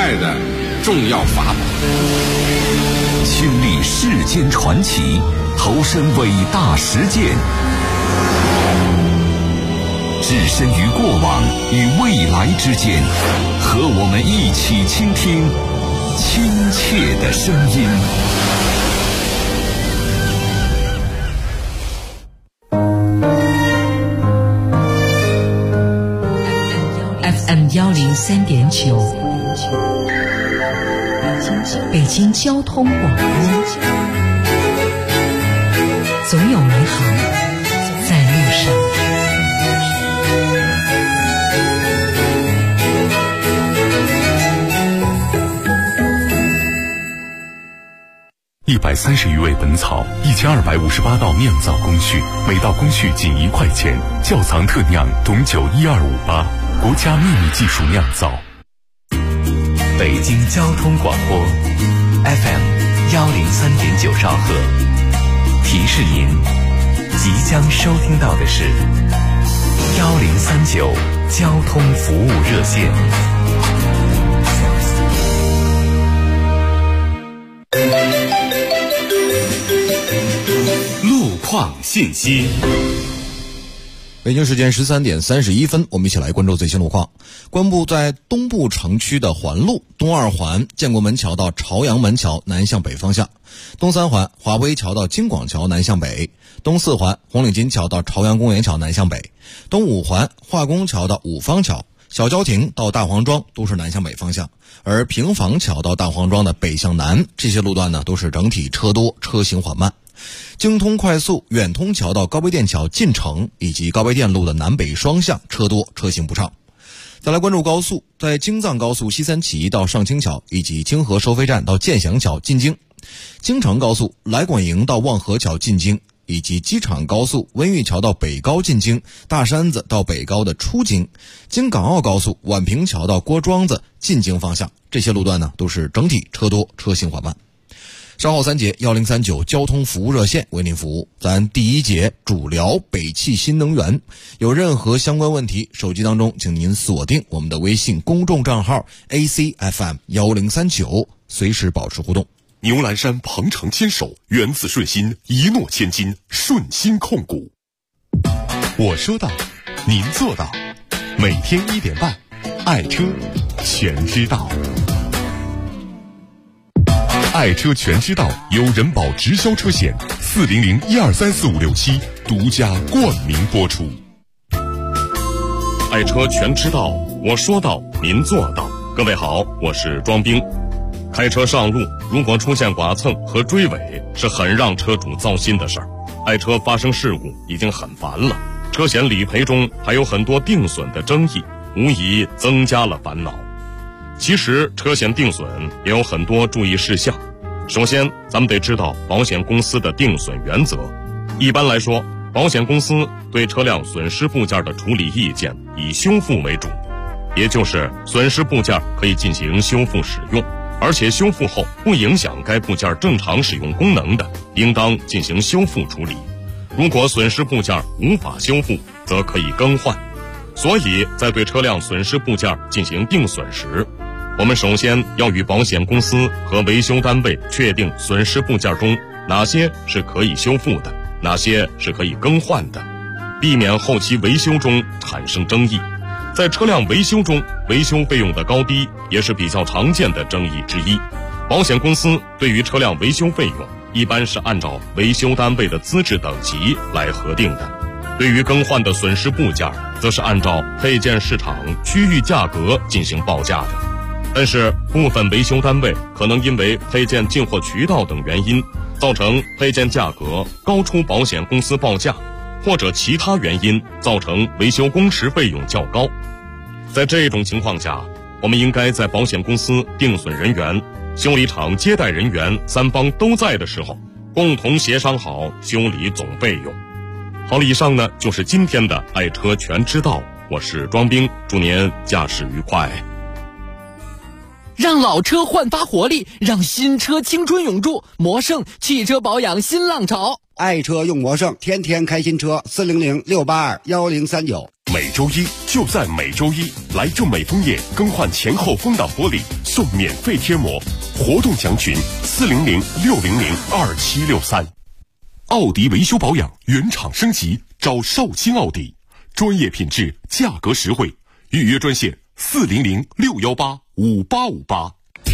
代的重要法宝。 亲历世间传奇，投身伟大实践，置身于过往与未来之间，和我们一起倾听亲切的声音。 FM 103.9，北京交通广播，总有美好在路上。 130余味本草，1258道酿造工序，每道工序仅1块钱。窖藏特酿董酒12588，国家秘密技术酿造。 北京交通广播 FM 103.9兆赫，提示您即将收听到的是1039交通服务热线。 路况信息。 北京时间13点31分，我们一起来关注最新路况。关部在东部城区的环路东二环建国门桥到朝阳门桥南向北方向，东三环华威桥到京广桥南向北，东四环红领巾桥到朝阳公园桥南向北，东五环化工桥到五方桥，小郊亭到大黄庄都是南向北方向，而平房桥到大黄庄的北向南，这些路段呢都是整体车多，车行缓慢。京通快速远通桥到高碑店桥进城以及高碑店路的南北双向车多，车行不畅。再来关注高速，在京藏高速西三旗到上清桥以及京河收费站到建祥桥进京，京承高速来广营到望河桥进京，以及机场高速温榆桥到北高进京，大山子到北高的出京，京港澳高速宛平桥到郭庄子进京方向，这些路段呢都是整体车多，车行缓慢。稍后3节1039交通服务热线为您服务。咱第一节主聊北汽新能源，有任何相关问题，手机当中请您锁定我们的微信公众账号 ACFM1039，随时保持互动。 牛栏山鹏程牵手，源自顺心，一诺千金，顺心控股。我说到，您做到，每天1点半，爱车全知道。爱车全知道由人保直销车险400123456独家冠名播出。爱车全知道，我说到您做到。各位好，我是庄兵。开车上路，如果出现剐蹭和追尾，是很让车主糟心的事儿。爱车发生事故已经很烦了，车险理赔中还有很多定损的争议，无疑增加了烦恼。其实车险定损也有很多注意事项。首先，咱们得知道保险公司的定损原则。一般来说，保险公司对车辆损失部件的处理意见以修复为主，也就是损失部件可以进行修复使用，而且修复后不影响该部件正常使用功能的，应当进行修复处理。如果损失部件无法修复，则可以更换。所以在对车辆损失部件进行定损时，我们首先要与保险公司和维修单位确定损失部件中哪些是可以修复的，哪些是可以更换的，避免后期维修中产生争议。在车辆维修中，维修费用的高低也是比较常见的争议之一。保险公司对于车辆维修费用一般是按照维修单位的资质等级来核定的，对于更换的损失部件则是按照配件市场区域价格进行报价的。但是部分维修单位可能因为配件进货渠道等原因，造成配件价格高出保险公司报价，或者其他原因造成维修工时费用较高。在这种情况下，我们应该在保险公司定损人员、修理厂接待人员三方都在的时候，共同协商好修理总费用。好了，以上呢就是今天的爱车全知道，我是庄兵，祝您驾驶愉快。 让老车焕发活力，让新车青春永驻。魔胜汽车保养新浪潮， 爱车用魔胜，天天开新车，400-682-1039。 每周一就在每周一，来正美枫叶更换前后风挡玻璃送免费贴膜，活动详询400-600-2763。奥迪维修保养原厂升级，找绍兴奥迪，专业品质，价格实惠，预约专线400-618-5858。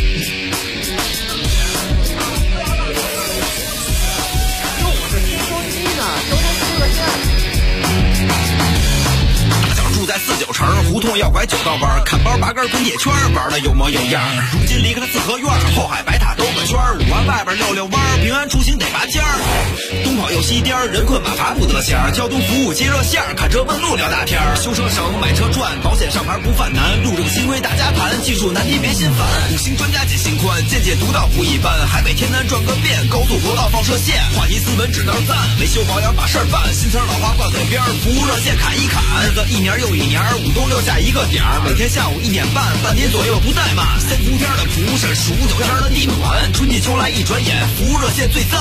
在49城胡同要拐9道弯，看包拔根滚铁圈，玩的有模有样。如今离开了四合院，后海白塔兜个圈，5环外边溜溜弯，平安出行得拔尖儿。东跑又西颠，人困马乏不得闲。交通服务接热线，看车问路聊大天。修车省，买车赚，保险上牌不犯难。路政新规大家谈，技术难题别心烦。5星专家解心宽，见解独到不一般。海北天南转个遍，高速国道放射线，话题斯文只道赞，维修保养把事儿办。新词老话挂嘴边，服务热线砍一砍。日子一年又一年，5冬6夏一个点儿，每天下午1点半，半天左右不怠慢。3伏天的蒲是数9天的地暖，春季秋来一转眼，服务热线最赞。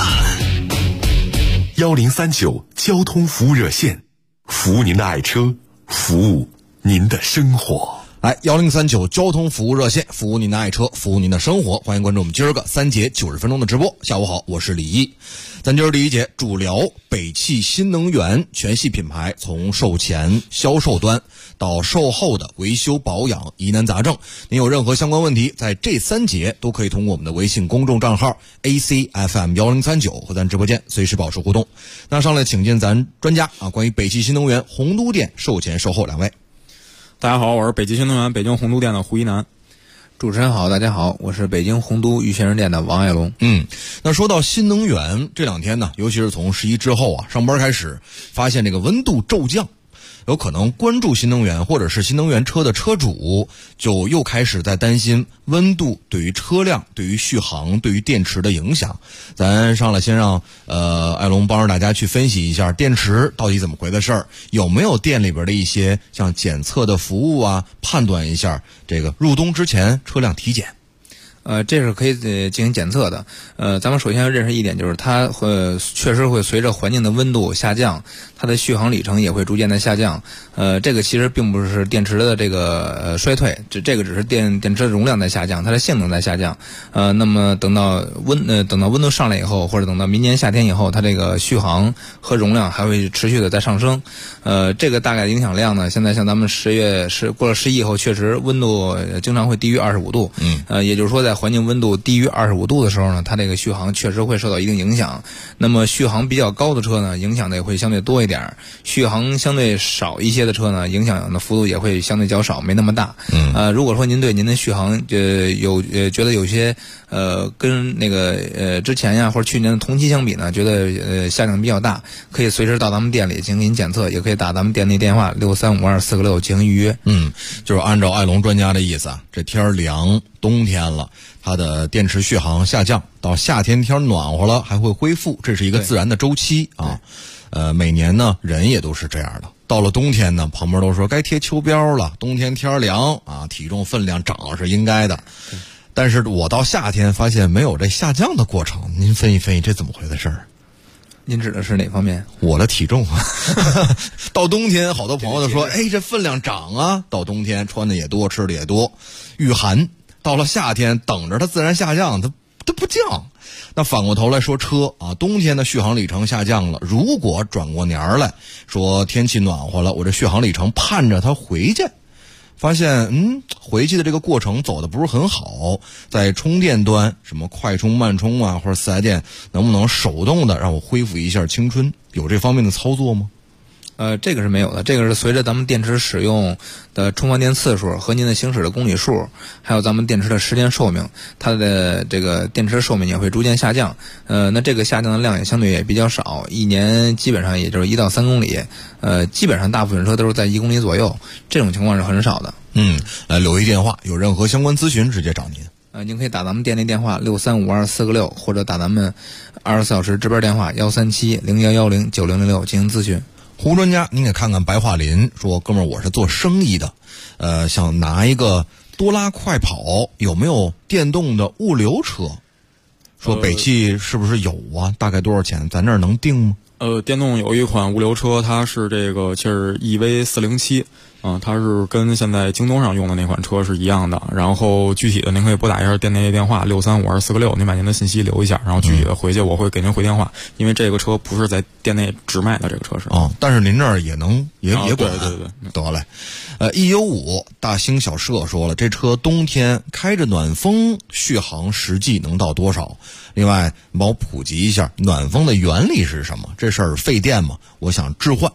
1039交通服务热线，服务您的爱车，服务您的生活。 来，1039交通服务热线，服务您的爱车，服务您的生活。欢迎关注我们今儿个3节90分钟的直播。下午好，我是李毅。咱今儿第一节主聊北汽新能源全系品牌，从售前销售端到售后的维修保养疑难杂症，您有任何相关问题，在这3节都可以通过我们的微信公众账号 ACFM1039 和咱直播间随时保持互动。那上来请进咱专家啊，关于北汽新能源洪都店售前售后2位。 大家好，我是北汽新能源北京洪都店的胡一南。 主持人好，大家好，我是北京洪都玉泉人店的王爱龙。 那说到新能源，这2天呢，尤其是从11之后啊，上班开始发现这个温度骤降，有可能关注新能源或者是新能源车的车主就又开始在担心温度对于车辆、对于续航、对于电池的影响。咱上来先让爱龙帮着大家去分析一下电池到底怎么回的事儿，有没有店里边的一些像检测的服务啊，判断一下这个入冬之前车辆体检。 这是可以进行检测的。咱们首先要认识一点，就是它确实会随着环境的温度下降，它的续航里程也会逐渐的下降。这个其实并不是电池的这个衰退，这个只是电池的容量在下降，它的性能在下降。那么等到温度上来以后，或者等到明年夏天以后，它这个续航和容量还会持续的在上升。这个大概的影响量呢，现在像咱们过了11以后，确实温度经常会低于25度。也就是说在环境温度低于25度的时候呢，它这个续航确实会受到一定影响。那么续航比较高的车呢，影响的也会相对多一点；续航相对少一些的车呢，影响的幅度也会相对较少，没那么大。如果说您对您的续航觉得有些跟那个之前呀或者去年的同期相比呢，觉得下降比较大，可以随时到咱们店里进行检测，也可以打咱们店内电话6352466进行预约。 就是按照爱龙专家的意思啊，这天凉，冬天了，它的电池续航下降，到夏天天暖和了还会恢复，这是一个自然的周期啊。每年呢人也都是这样的，到了冬天呢，旁边都说该贴秋膘了，冬天天凉啊，体重分量涨是应该的。但是我到夏天发现没有这下降的过程，您分析分析这怎么回事儿？ 您指的是哪方面？ 我的体重啊，到冬天好多朋友都说，这分量涨啊，到冬天穿的也多，吃的也多，御寒。到了夏天等着它自然下降，它不降。那反过头来说车啊，冬天的续航里程下降了，如果转过年来说天气暖和了，我这续航里程盼着它回去，发现回去的这个过程走的不是很好，在充电端什么快充慢充啊，或者4S店能不能手动的让我恢复一下青春，有这方面的操作吗？ 这个是没有的，这个是随着咱们电池使用的充放电次数和您的行驶的公里数，还有咱们电池的时间寿命，它的这个电池寿命也会逐渐下降。那这个下降的量也相对也比较少，一年基本上也就是1到3公里，基本上大部分车都是在1公里左右，这种情况是很少的。 留一电话，有任何相关咨询直接找您。 您可以打咱们店内电话6352466，或者打咱们24小时值班电话13701109006进行咨询。 胡专家，您给看看白桦林说，哥们儿，我是做生意的，想拿一个多拉快跑，有没有电动的物流车？说北汽是不是有啊？大概多少钱？咱这儿能定吗？ 电动有一款物流车，它是这个就是 EV407， 它是跟现在京东上用的那款车是一样的。然后具体的您可以拨打一下店内电话6352446，您把您的信息留一下，然后具体的回去我会给您回电话，因为这个车不是在店内直卖的，这个车是但是您这儿也能也管， 对， 得嘞。195大兴小社说了，这车冬天开着暖风续航实际能到多少？另外帮我普及一下暖风的原理是什么？这事儿费电吗？我想置换。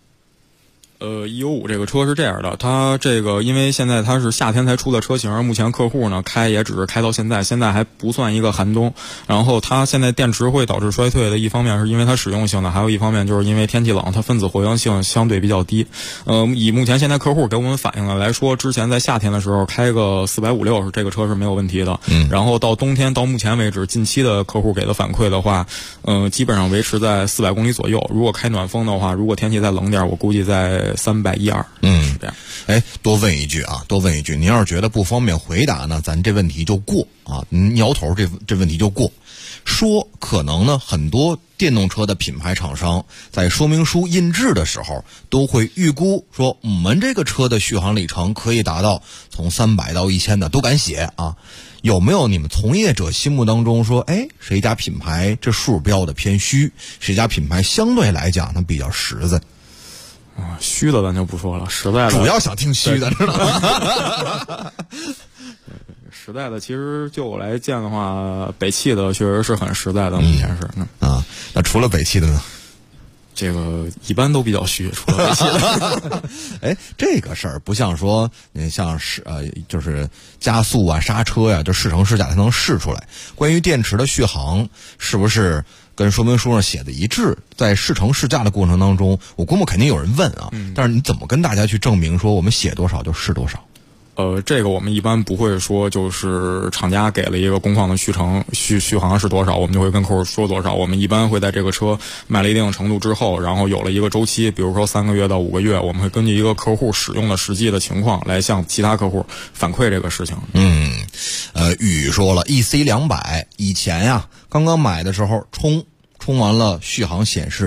195这个车是这样的，它这个因为现在它是夏天才出的车型，目前客户呢开也只是开到现在还不算一个寒冬。然后它现在电池会导致衰退的，一方面是因为它实用性的，还有一方面就是因为天气冷，它分子活性相对比较低。以目前现在客户给我们反映的来说，之前在夏天的时候开个450这个车是没有问题的。然后到冬天到目前为止，近期的客户给的反馈的话，基本上维持在400公里左右。如果开暖风的话，如果天气再冷点，我估计在312。这样。 多问一句，您要是觉得不方便回答呢，咱这问题就过啊。您摇头，这问题就过。说可能呢，很多电动车的品牌厂商在说明书印制的时候，都会预估说我们这个车的续航里程可以达到从300到1000的，都敢写啊。有没有你们从业者心目当中说，谁家品牌这数标的偏虚，谁家品牌相对来讲呢比较实在？ 虚的咱就不说了，实在的主要想听虚的，知道吗？ 实在的，其实就我来见的话，北汽的确实是很实在的，目前是。 那除了北汽的呢？ 这个一般都比较虚，除了北汽的。 这个事儿不像说，像就是加速啊、刹车呀，就试乘试驾才能试出来。关于电池的续航，是不是跟说明书上写的一致？在试乘试驾的过程当中，我估摸肯定有人问啊，但是你怎么跟大家去证明说我们写多少就是多少？ 这个我们一般不会说，就是厂家给了一个工况的续航是多少，我们就会跟客户说多少。我们一般会在这个车卖了一定程度之后，然后有了一个周期，比如说3个月到5个月，我们会根据一个客户使用的实际的情况来向其他客户反馈这个事情。 宇说了 EC200 以前呀，刚刚买的时候充完了，续航显示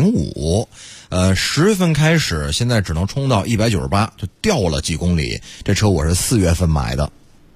205。10月份开始，现在只能充到198，就掉了几公里。这车我是4月份买的。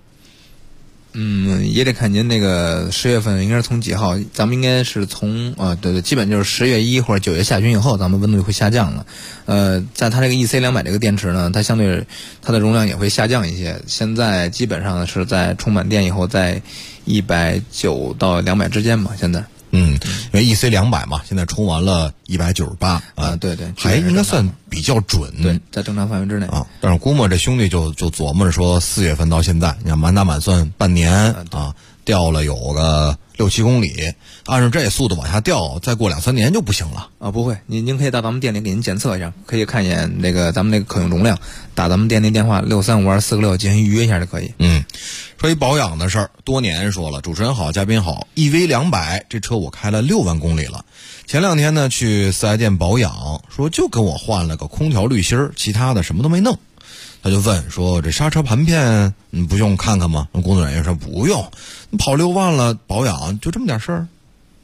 也得看您那个10月份应该是从几号，咱们应该是从对，基本就是10月1或者9月下旬以后，咱们温度就会下降了。在它这个 EC200 这个电池呢，它相对它的容量也会下降一些。现在基本上是在充满电以后，在190到200之间吧，现在。 因为 EC200 嘛，现在充完了198 对， 还应该算比较准， 对，在正常范围之内啊。但是估摸这兄弟就琢磨着说，4月份到现在，你看满打满算半年掉了有个6、7公里，按照这速度往下掉，再过2-3年就不行了不会，您可以到咱们店里给您检测一下，可以看一眼那个咱们那个可用容量，打咱们店内电话6352446进行预约一下就可以。 说一保养的事儿，多年说了，主持人好，嘉宾好。EV200这车我开了6万公里了，前2天呢去四 S 店保养，说就跟我换了个空调滤芯儿，其他的什么都没弄。他就问说这刹车盘片不用看看吗？工作人员说不用，你跑6万了，保养就这么点事儿。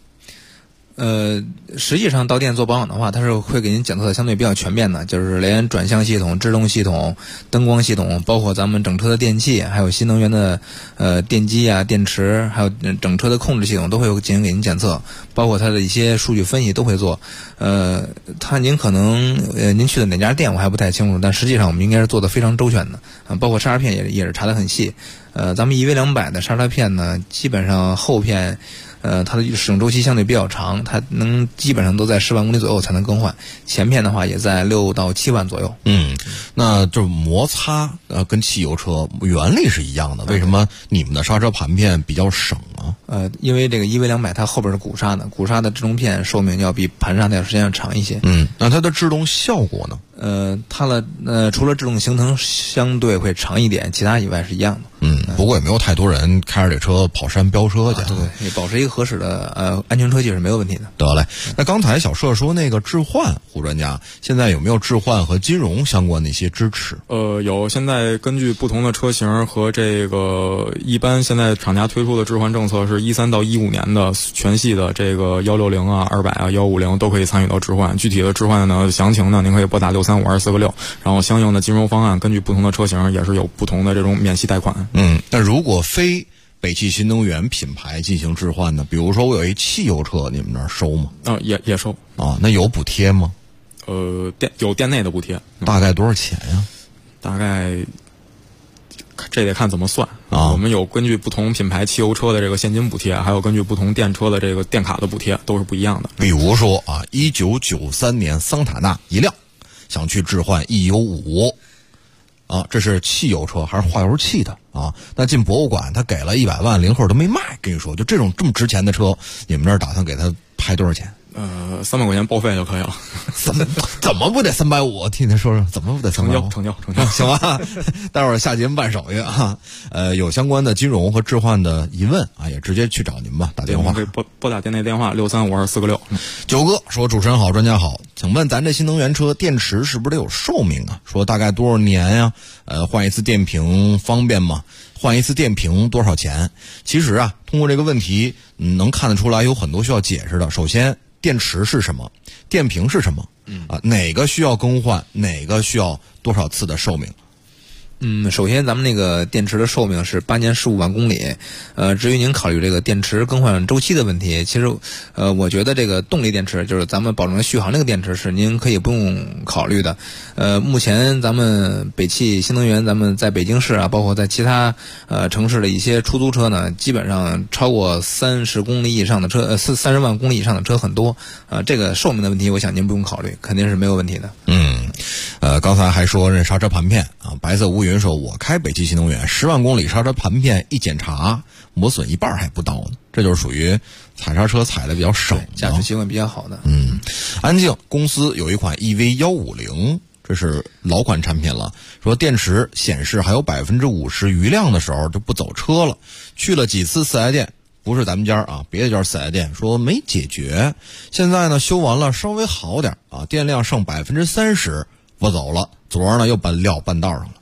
实际上到店做保养的话，它是会给您检测的相对比较全面的，就是连转向系统、制动系统、灯光系统，包括咱们整车的电器，还有新能源的电机啊、电池，还有整车的控制系统都会进行给您检测，包括它的一些数据分析都会做。您可能您去的哪家店我还不太清楚，但实际上我们应该是做的非常周全的，包括刹车片也是查得很细。咱们 EV200 的刹车片呢，基本上后片它的使用周期相对比较长，它能基本上都在10万公里左右才能更换。前片的话也在6到7万左右。 那就是摩擦跟汽油车原理是一样的，为什么你们的刹车盘片比较省啊？ 因为这个EV200它后边是鼓刹的，鼓刹的制动片寿命要比盘刹的要时间要长一些。 那它的制动效果呢？ 它的除了制动行程相对会长一点，其他以外是一样的。 不过也没有太多人开着这车跑山飙车去。 对，保持一个合适的安全车技是没有问题的。 得嘞，那刚才小社说那个置换，胡专家现在有没有置换和金融相关的一些支持？ 有，现在根据不同的车型和这个一般现在厂家推出的置换政策是13到15年的全系的这个160啊、200啊、150都可以参与到置换。具体的置换呢详情呢，您可以拨打6352446 6352446，然后相应的金融方案根据不同的车型也是有不同的这种免息贷款。 那如果非北汽新能源品牌进行置换呢？比如说我有一汽油车，你们那儿收吗？ 也收啊。那有补贴吗？ 有店内的补贴。 大概多少钱呀？ 大概这得看怎么算啊。我们有根据不同品牌汽油车的这个现金补贴，还有根据不同电车的这个电卡的补贴，都是不一样的。 比如说啊，1993年桑塔纳一辆，想去置换 EU5。啊，这是汽油车还是化油器的啊？那进博物馆他给了100万，零后都没卖。跟你说，就这么值钱的车，你们那儿打算给他拍多少钱 ？300块钱报废就可以了。 怎么不得350？听你说说，怎么不得350？ 成交， 行吧。待会儿下节目办手续啊。有相关的金融和置换的疑问啊，也直接去找您吧，打电话。 可以拨打店内电话6352446。 九哥说：“主持人好，专家好，请问咱这新能源车电池是不是得有寿命啊？说大概多少年呀？换一次电瓶方便吗？换一次电瓶多少钱？其实啊，通过这个问题，能看得出来有很多需要解释的。首先，电池是什么？电瓶是什么？哪个需要更换？哪个需要多少次的寿命？ 首先咱们那个电池的寿命是8年15万公里。至于您考虑这个电池更换周期的问题，其实我觉得这个动力电池就是咱们保证续航这个电池是您可以不用考虑的。目前咱们北汽新能源，咱们在北京市啊，包括在其他城市的一些出租车呢，基本上超过30公里以上的车，30万公里以上的车很多。这个寿命的问题，我想您不用考虑，肯定是没有问题的。 刚才还说这刹车盘片啊，白色乌云说，我开北汽新能源10万公里，刹车盘片一检查磨损1半还不到呢，这就是属于踩刹车踩的比较少， 驾驶习惯比较好的。 安静公司有一款 EV150，这是老款产品了，说电池显示还有50%余量的时候就不走车了，去了几次四 S 店，不是咱们家啊，别的家四 S 店说没解决，现在呢修完了稍微好点啊，电量剩30%不走了，昨儿呢又把料搬道上了。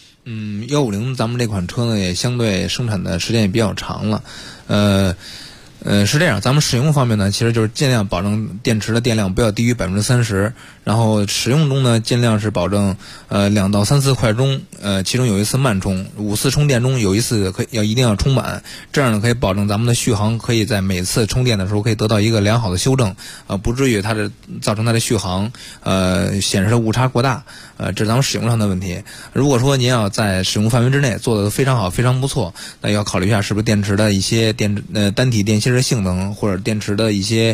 150咱们这款车呢也相对生产的时间也比较长了，是这样，咱们使用方面呢，其实就是尽量保证电池的电量不要低于30%，然后使用中呢，尽量是保证2到3次快充，其中有1次慢充，5次充电中有1次一定要充满，这样呢可以保证咱们的续航可以在每次充电的时候可以得到一个良好的修正，不至于造成它的续航显示的误差过大，这是咱们使用上的问题。如果说您要在使用范围之内做得非常好，非常不错，那要考虑一下是不是电池的一些单体电芯性能，或者电池的一些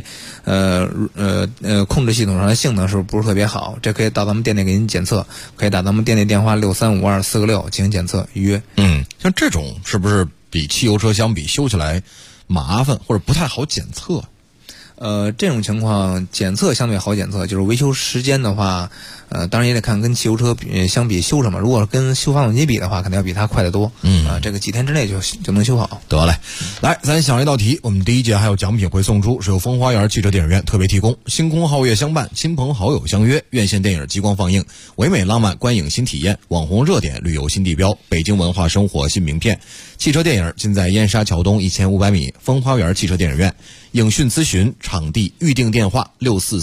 控制系统上的性能是不是特别好，这可以到咱们店内给您检测，可以打咱们店内电话6352446进行检测预约。 像这种是不是比汽油车相比修起来麻烦或者不太好检测？ 这种情况检测相对好检测，就是维修时间的话，当然也得看跟汽油车相比修什么。如果跟修发动机比的话，肯定要比它快得多。这个几天之内就能修好。 得嘞，来，咱想一道题，我们第一节还有奖品会送出，是由风花园汽车电影院特别提供，星空皓月相伴，亲朋好友相约，院线电影激光放映，唯美浪漫观影新体验，网红热点旅游新地标，北京文化生活新名片。汽车电影尽在燕莎桥东1500米风花园汽车电影院。影讯咨询场地预订电话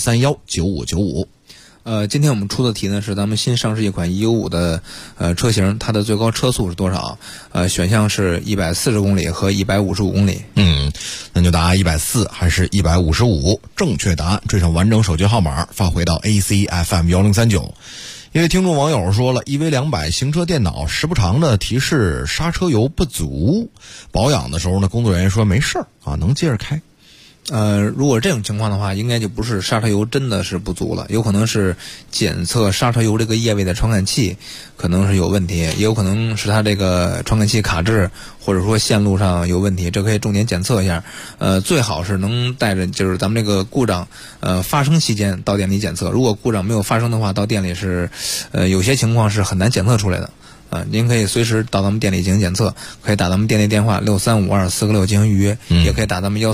64319595。 今天我们出的题呢是咱们新上市一款195的车型，它的最高车速是多少？选项是140公里和155公里。 那就答140还是155？正确答案缀上完整手机号码发回到 ACFM1039。因为听众网友说了 EV200 行车电脑时不常的提示刹车油不足，保养的时候呢，工作人员说没事儿啊，能接着开。 如果这种情况的话，应该就不是刹车油真的是不足了，有可能是检测刹车油这个液位的传感器可能是有问题，也有可能是它这个传感器卡滞，或者说线路上有问题，这可以重点检测一下。最好是能带着就是咱们这个故障发生期间到店里检测，如果故障没有发生的话，到店里是有些情况是很难检测出来的。您可以随时到咱们店里进行检测，可以打咱们店内电话6352446进行预约，也可以打咱们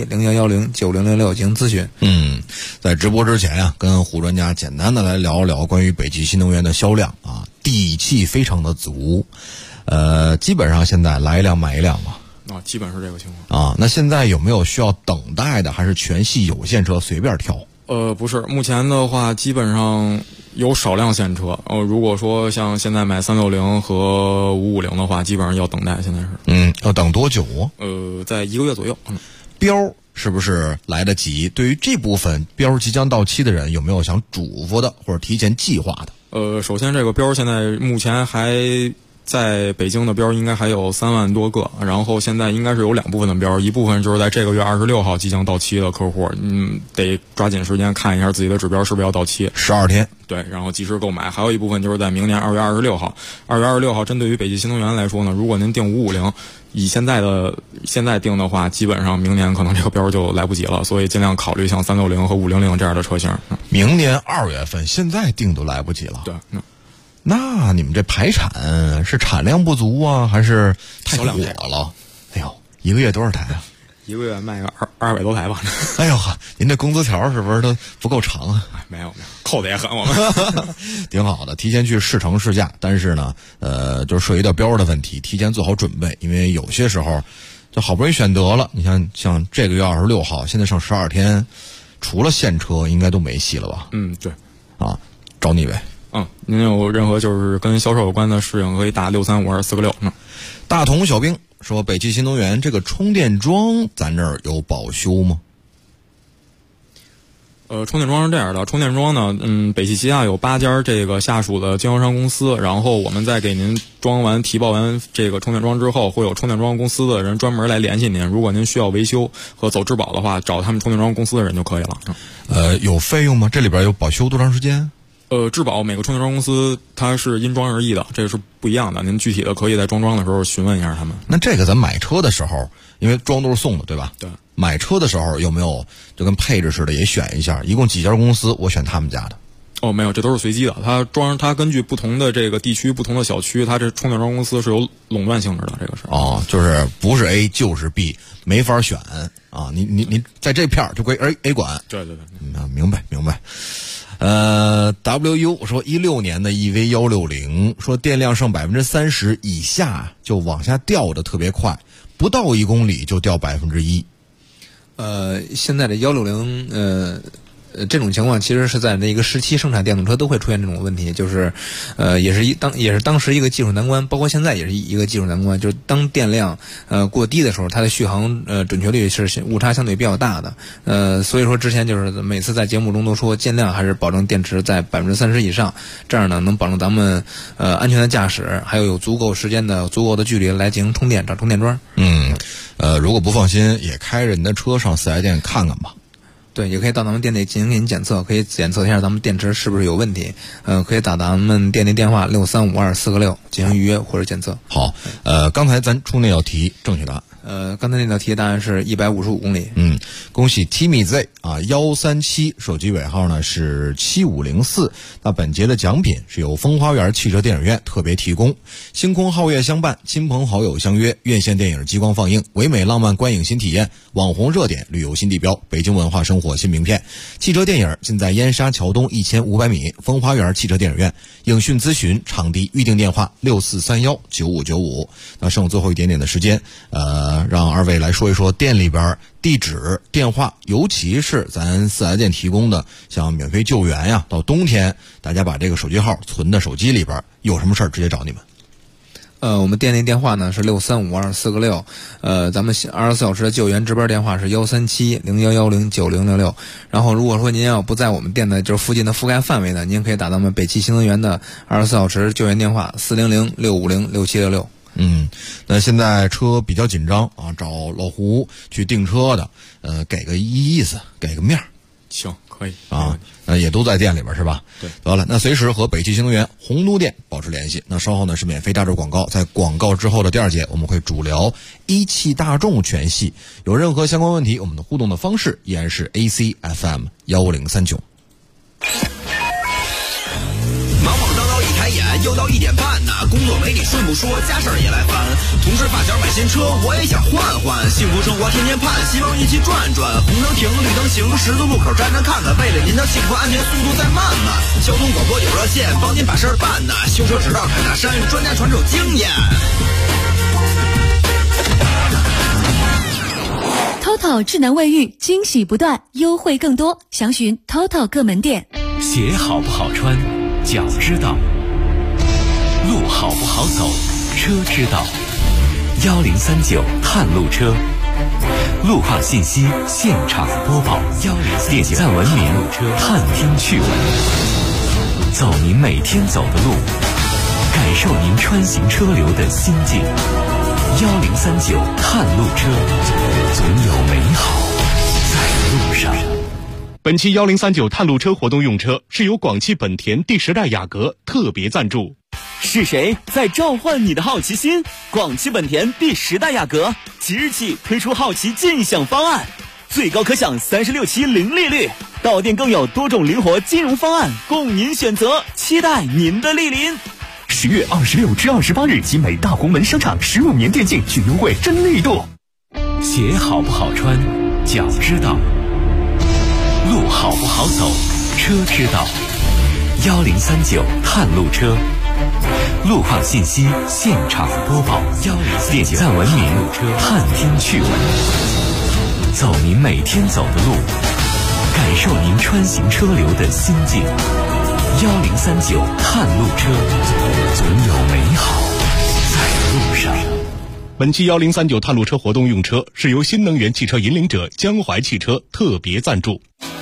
13701109066进行咨询。 在直播之前啊，跟胡专家简单的来聊一聊关于北汽新能源的销量啊，底气非常的足，基本上现在来一辆买一辆嘛。 基本是这个情况啊。那现在有没有需要等待的，还是全系有线车随便挑？ 不是，目前的话基本上有少量现车。如果说像现在买360和550的话，基本上要等待。现在是要等多久啊？ 在1个月左右。 标是不是来得及？对于这部分标即将到期的人，有没有想嘱咐的或者提前计划的？ 首先这个标现在目前还在北京的标应该还有3万多个，然后现在应该是有2部分的标，一部分就是在这个月26号即将到期的客户，得抓紧时间看一下自己的指标是不是要到期 ，12天， 对，然后及时购买。还有一部分就是在明年2月26号，2月26号针对于北汽新能源来说呢，如果您定550，以现在定的话，基本上明年可能这个标就来不及了，所以尽量考虑像360和500这样的车型。 明年2月份，现在定都来不及了。 对， 那你们这排产是产量不足啊，还是太火了？哎呦，1个月多少台啊 ？1个月卖个200多台吧。 哎呦呵，您这工资条是不是都不够长啊？ 没有，扣的也狠，我们挺好的，提前去试乘试驾。但是呢，就是涉及到标的问题，提前做好准备，因为有些时候就好不容易选得了，你像这个月26号，现在剩12天，除了现车应该都没戏了吧？ 对， 啊，找你呗。 您有任何就是跟销售有关的事情，可以打6352446。 大同小兵说，北汽新能源这个充电桩咱这儿有保修吗？ 充电桩是这样的，充电桩呢，北汽旗下有8家这个下属的经销商公司，然后我们在给您提报完这个充电桩之后，会有充电桩公司的人专门来联系您，如果您需要维修和走质保的话，找他们充电桩公司的人就可以了。 有费用吗？这里边有保修多长时间？ 质保每个充电桩公司它是因桩而异的，这个是不一样的。您具体的可以在装的时候询问一下他们。 那这个咱买车的时候，因为装都是送的，对吧？ 对。 买车的时候有没有就跟配置似的也选一下？一共几家公司，我选他们家的？ 没有，这都是随机的。它根据不同的这个地区、不同的小区，它这充电桩公司是有垄断性质的。这个是就是不是 A 就是 B， 没法选啊。你在这片儿就归 A 管。 对。 明白。WU 说16年的 EV160，说电量剩30%以下就往下掉的特别快，不到1公里就掉1%。 现在的160，这种情况其实是在那个时期生产电动车都会出现这种问题，就是也是当时一个技术难关，包括现在也是一个技术难关，就是当电量过低的时候，它的续航准确率是误差相对比较大的。所以说之前就是每次在节目中都说，尽量还是保证电池在30%以上，这样呢能保证咱们安全的驾驶，还有足够时间的足够的距离来进行充电，找充电桩。 如果不放心，也开着您的车上4S店看看吧。 对，也可以到咱们店内进行给您检测，可以检测一下咱们电池是不是有问题。可以打咱们店内电话6352446进行预约或者检测。 好，刚才咱出那道题正确答案。 刚才那道题答案是155公里。 恭喜 Timmy Z 啊，137手机尾号呢是7504。那本节的奖品是由风花园汽车电影院特别提供，星空皓月相伴，亲朋好友相约，院线电影激光放映，唯美浪漫观影新体验，网红热点旅游新地标，北京文化生活新名片。汽车电影尽在燕莎桥东1500米风花园汽车电影院。影讯咨询场地预订电话64319595。那剩最后一点点的时间，让二位来说一说店里边地址、电话，尤其是咱4S店提供的像免费救援呀，到冬天大家把这个手机号存在手机里边，有什么事儿直接找你们。 我们店内电话呢是6352446，咱们24小时的救援值班电话是13701109066。然后如果说您要不在我们店的就是附近的覆盖范围呢，您可以打咱们北汽新能源的24小时救援电话40065067666。 那现在车比较紧张啊，找老胡去订车的，给个意思，给个面儿。 行，可以啊，也都在店里边是吧？ 对， 得了，那随时和北汽新能源鸿都店保持联系。那稍后呢是免费大致广告，在广告之后的第2节，我们会主聊一汽大众全系。有任何相关问题，我们的互动的方式依然是 ACFM 1039。 又到1点半呢，工作没你顺不说，家事儿也来烦。同事发小买新车，我也想换换，幸福生活天天盼，希望一起转转。红灯停，绿灯行，十字路口站站看看，为了您的幸福安全，速度再慢慢。交通广播有热线，帮您把事儿办呢。修车直到凯大山，专家传授经验。 TOTO 智能卫浴，惊喜不断，优惠更多，详询 TOTO 各门店。 鞋好不好穿， 脚知道；路好不好走，车知道。1039探路车，路况信息现场播报。点赞文明，探听趣闻，走您每天走的路，感受您穿行车流的心境。1039探路车，总有美好在路上。 本期1039探路车活动用车是由广汽本田第10代雅阁特别赞助。 是谁在召唤你的好奇心？广汽本田第10代雅阁即日起推出好奇尽享方案，最高可享36期零利率，到店更有多种灵活金融方案供您选择，期待您的莅临。 10月26至28日，集美大红门商场15年电竞均优惠真力度。鞋好不好穿，脚知道；路好不好走，车知道。1039探路车，路况信息现场播报。点赞文明，探听趣闻，走您每天走的路，感受您穿行车流的心境。1039探路车，总有美好在路上。 本期1039探路车活动用车是由新能源汽车引领者江淮汽车特别赞助。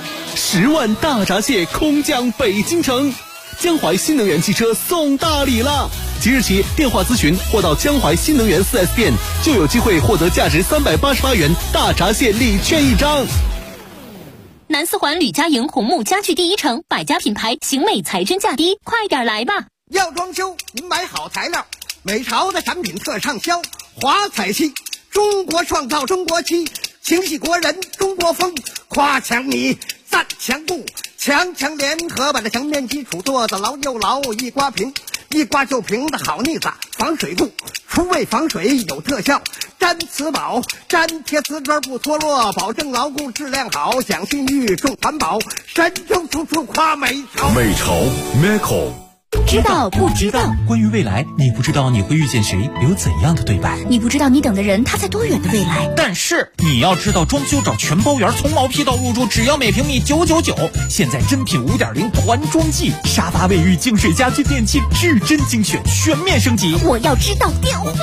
10万大闸蟹空降北京城，江淮新能源汽车送大礼了！即日起电话咨询或到江淮新能源 4S 店，就有机会获得价值388元大闸蟹礼券1张。 南四环吕家营红木家具第一城，百家品牌，型美材真价低，快点来吧！ 要装修，您买好材料，美潮的产品特畅销，华彩漆，中国创造中国漆，情系国人中国风，夸墙你赞墙布，强联合把这墙面基础做得牢又牢，一刮平，一刮就平的好腻子，防水布，除味防水有特效，粘瓷宝，粘贴瓷砖不脱落，保证牢固质量好，讲信誉重环保，神州处处夸美潮。 美潮 Meco。 知道不知道？ 关于未来，你不知道你会遇见谁，有怎样的对白？ 你不知道你等的人他在多远的未来？ 但是你要知道，装修找全包圆，从毛坯到入住，只要每平米999。现在真品5.0团装季，沙发、卫浴、净水、家居、电器，至臻精选，全面升级。 我要知道电话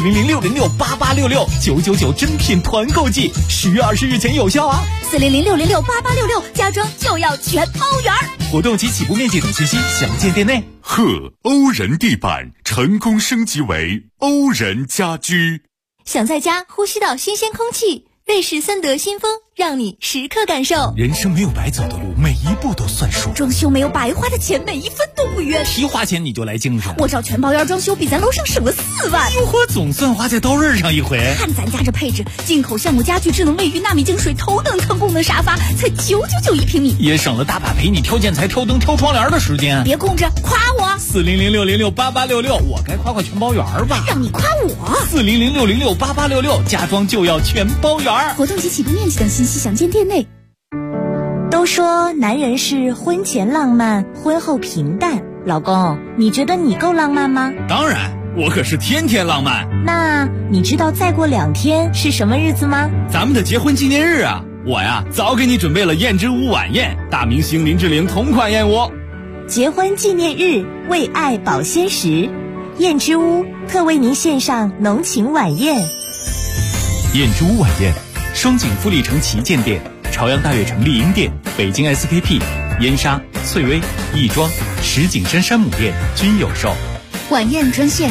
400-606-8866，999真品团购季，10月20日前有效啊 ！400-606-8866，家装就要全包圆。 活动及起步面积等信息详见店内。 欧人地板成功升级为欧人家居。 想在家呼吸到新鲜空气，瑞士森德新风让你时刻感受。 人生没有白走的路，每一步都算数。 装修没有白花的钱，每一分都不冤。 提花钱你就来精神， 我找全包圆装修比咱楼上省了4万。 哟呵，总算花在刀刃上一回。 看咱家这配置，进口橡木家具、智能卫浴、纳米净水、头等舱功能沙发，才999一平米， 也省了大把陪你挑建材、挑灯、挑窗帘的时间。 别空着，夸我 ！400-606-8866，我该夸全包圆吧？ 让你夸我 ！400-606-8866，家装就要全包圆。 活动及起步面积等信息详见店内。 都说男人是婚前浪漫，婚后平淡。老公，你觉得你够浪漫吗？ 当然，我可是天天浪漫。 那你知道再过2天是什么日子吗？ 咱们的结婚纪念日啊！我呀，早给你准备了燕之屋晚宴，大明星林志玲同款燕窝。 结婚纪念日，为爱保鲜时，燕之屋特为您献上浓情晚宴。 燕之屋晚宴，双井富力城旗舰店、朝阳大悦城丽婴店、北京 SKP、燕莎、翠微、亦庄、石景山山姆店均有售。 晚宴专线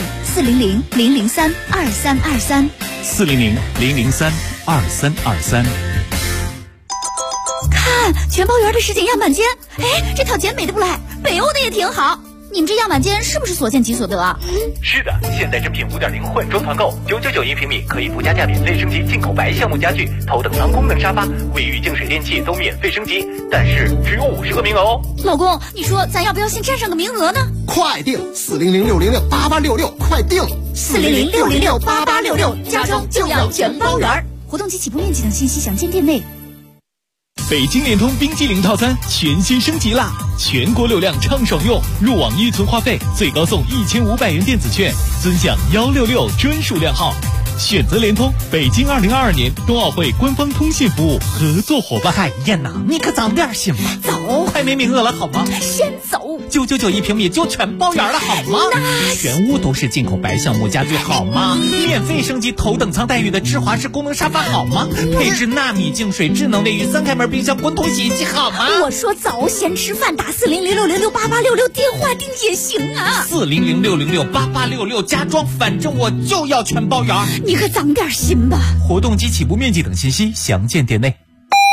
400-003-2323 400-003-2323。 看全包圆的实景样板间，哎，这套简美的不赖，北欧的也挺好。你们这样板间是不是所见即所得啊？ 是的，现在真品5.0混装团购，999一平米，可以附加价免费升级进口白橡木家具、头等舱功能沙发、卫浴净水电器都免费升级，但是只有50个名额哦。 老公，你说咱要不要先占上个名额呢？ 快订400-606-8866，快订 400-606-8866，家装就要全包圆。活动及起步面积等信息详见店内。 北京联通冰激凌套餐全新升级啦！全国流量畅爽用，入网预存话费最高送1500元电子券，尊享166专属量号。选择联通，北京2022年冬奥会官方通信服务合作伙伴。 海燕呐，你可长点心吧， 走，快没名额了好吗？ 先走。 999一平米就全包圆了，好吗？全屋都是进口白橡木家具，好吗？免费升级头等舱待遇的智华式功能沙发，好吗？配置纳米净水智能卫浴3开门冰箱滚筒洗衣机，好吗？ 我说早先吃饭打400668866电话订也行啊。 400668866加装，反正我就要全包圆。 你可长点心吧。 活动及起步面积等信息详见店内。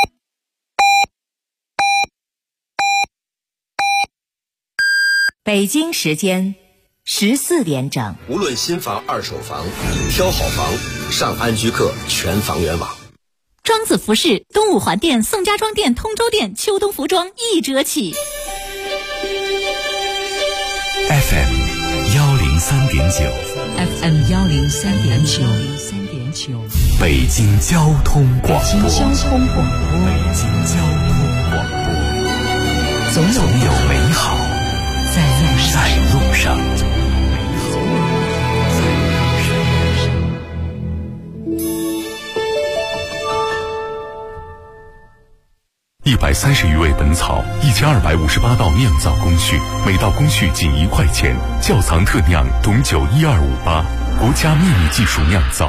北京时间14点整。 无论新房二手房，挑好房上安居客全房源网。 庄子服饰东五环店、宋家庄店、通州店秋冬服装1折起。 FM 103.9 FM 103.9 北京交通广播。 北京交通广播，总有美好在路上。130余味本草，1258道酿造工序，每道工序仅1块钱。窖藏特酿董酒1258，国家秘密技术酿造。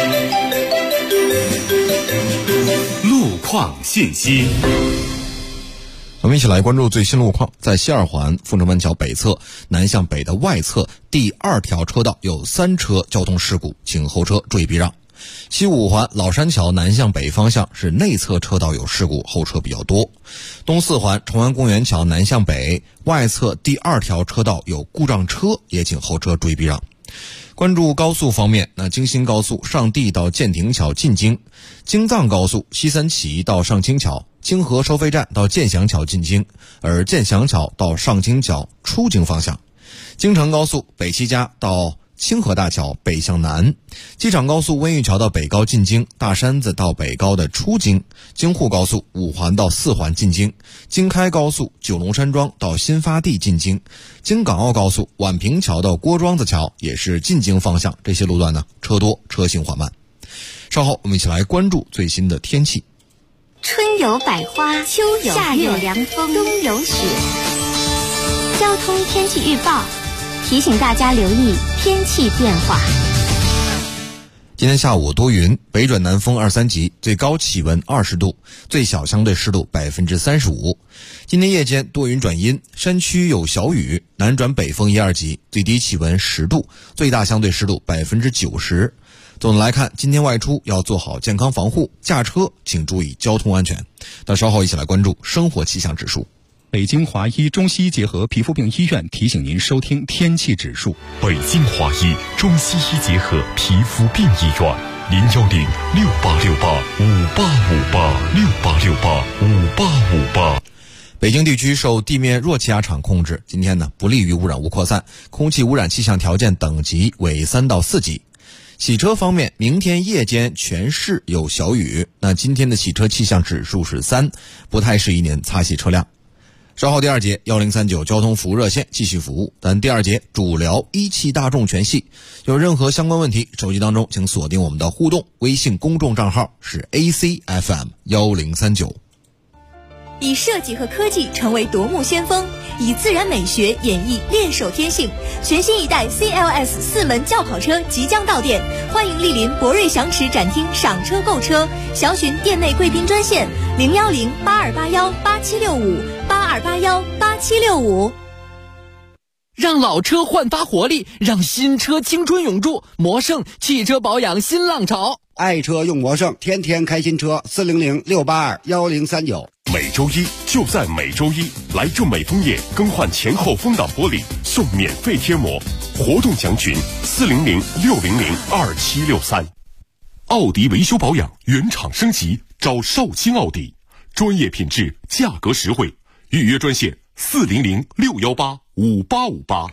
路况信息。 我们一起来关注最新路况。在西二环阜成门桥北侧南向北的外侧第2条车道有3车交通事故，请后车注意避让。西五环老山桥南向北方向是内侧车道有事故，后车比较多。东四环崇安公园桥南向北外侧第2条车道有故障车，也请后车注意避让。关注高速方面，京新高速上地到建亭桥进京，京藏高速西三旗到上清桥，京河收费站到建祥桥进京，而建祥桥到上清桥出京方向。京承高速北七家到清河大桥北向南，机场高速温榆桥到北高进京，大山子到北高的出京，京沪高速5环到4环进京，京开高速九龙山庄到新发地进京，京港澳高速宛平桥到郭庄子桥也是进京方向，这些路段呢车多车行缓慢。稍后我们一起来关注最新的天气。 春有百花，秋有夏有凉风，冬有雪。交通天气预报提醒大家留意天气变化。 今天下午多云，北转南风2、3级，最高气温20度，最小相对湿度35%。今天夜间多云转阴，山区有小雨，南转北风1、2级，最低气温10度，最大相对湿度90%。总的来看，今天外出要做好健康防护，驾车请注意交通安全。那稍后一起来关注生活气象指数。 北京华医中西医结合皮肤病医院提醒您收听天气指数。 北京华医中西医结合皮肤病医院，0106868585858，68685858。 北京地区受地面弱气压场控制，今天呢不利于污染物扩散，空气污染气象条件等级为3到4级。洗车方面，明天夜间全市有小雨，那今天的洗车气象指数是3，不太适宜您擦洗车辆。稍后第2节1039交通服务热线继续服务，但第2节主聊一汽大众全系。有任何相关问题，手机当中请锁定我们的互动微信公众账号是 ACFM1039。 以设计和科技成为夺目先锋，以自然美学演绎练手天性。全新一代 CLS 4门轿跑车即将到店，欢迎莅临博瑞祥驰展厅赏车购车，详询店内贵宾专线010-8281-8765，8281-8765。 让老车焕发活力，让新车青春永驻。魔胜汽车保养新浪潮， 爱车用魔胜，天天开新车。400-682-1039。 每周一就在每周一，来正美枫叶更换前后风挡玻璃送免费贴膜，活动详询400-600-2763。 奥迪维修保养原厂升级，找绍兴奥迪，专业品质，价格实惠，预约专线400-618-5858。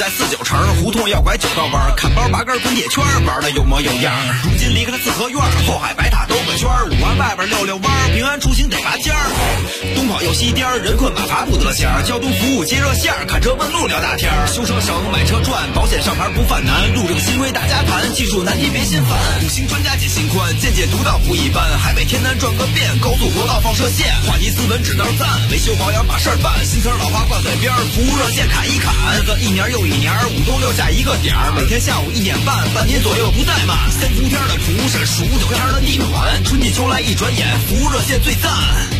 在49城，胡同要拐9道弯，看包拔根滚铁圈，玩的有模有样。如今离开了四合院，后海白塔兜个圈，5环外边溜溜弯，平安出行得拔尖儿。东跑又西颠，人困马乏不得闲，交通服务接热线，看车问路聊大天，修车省买车赚，保险上牌不犯难，路这个新规大家谈，技术难题别心烦，五星专家解心宽，见解独到不一般，海北天南转个遍，高速国道放射线，话题斯文只道赞，维修保养把事儿办，新车老花挂嘴边，服务热线砍一砍，日子一年又一年，5冬6夏一个点儿，每天下午1点半，半年左右不怠慢，3伏天的蒲是数9天的地暖，春季秋来一转眼，服务热线最赞。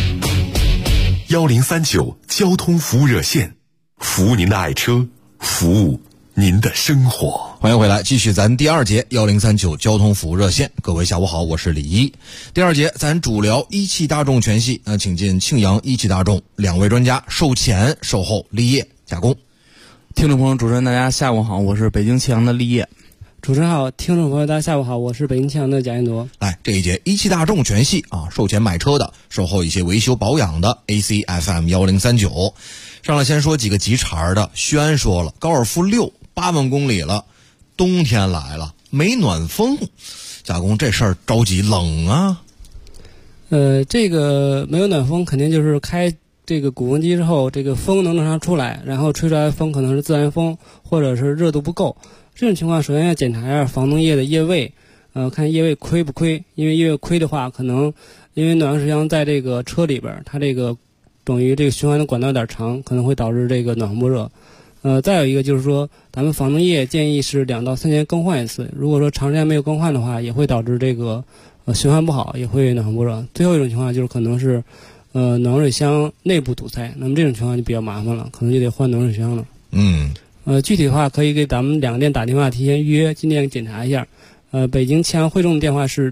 1039交通服务热线，服务您的爱车，服务您的生活。 欢迎回来，继续咱第二节1039交通服务热线。各位下午好，我是李一。第二节咱主聊一汽大众全系，请进庆阳一汽大众2位专家售前、售后、立业、加工。 听众朋友、主持人大家下午好，我是北京庆阳的立业。 主持人好，听众朋友大家下午好，我是北京庆阳的贾彦铎。 来，这一节一汽大众全系售前买车的，售后一些维修保养的 ACFM 1039。上来先说几个急茬的。徐安说了，高尔夫6 8万公里了，冬天来了，没暖风，加工这事儿着急，冷啊。 这个没有暖风，肯定就是开这个鼓风机之后，这个风能正常出来，然后吹出来的风可能是自然风，或者是热度不够。这种情况首先要检查一下防冻液的液位，看液位亏不亏，因为液位亏的话，可能因为暖风水箱在这个车里边，它这个等于这个循环的管道有点长，可能会导致这个暖风不热。再有一个就是说，咱们防冻液建议是2到3年更换一次，如果说长时间没有更换的话，也会导致这个循环不好，也会暖风不热。最后一种情况就是可能是暖风水箱内部堵塞，那么这种情况就比较麻烦了，可能就得换暖风水箱了。具体的话可以给咱们2个店打电话提前预约进店检查一下。北京庆阳汇众的电话是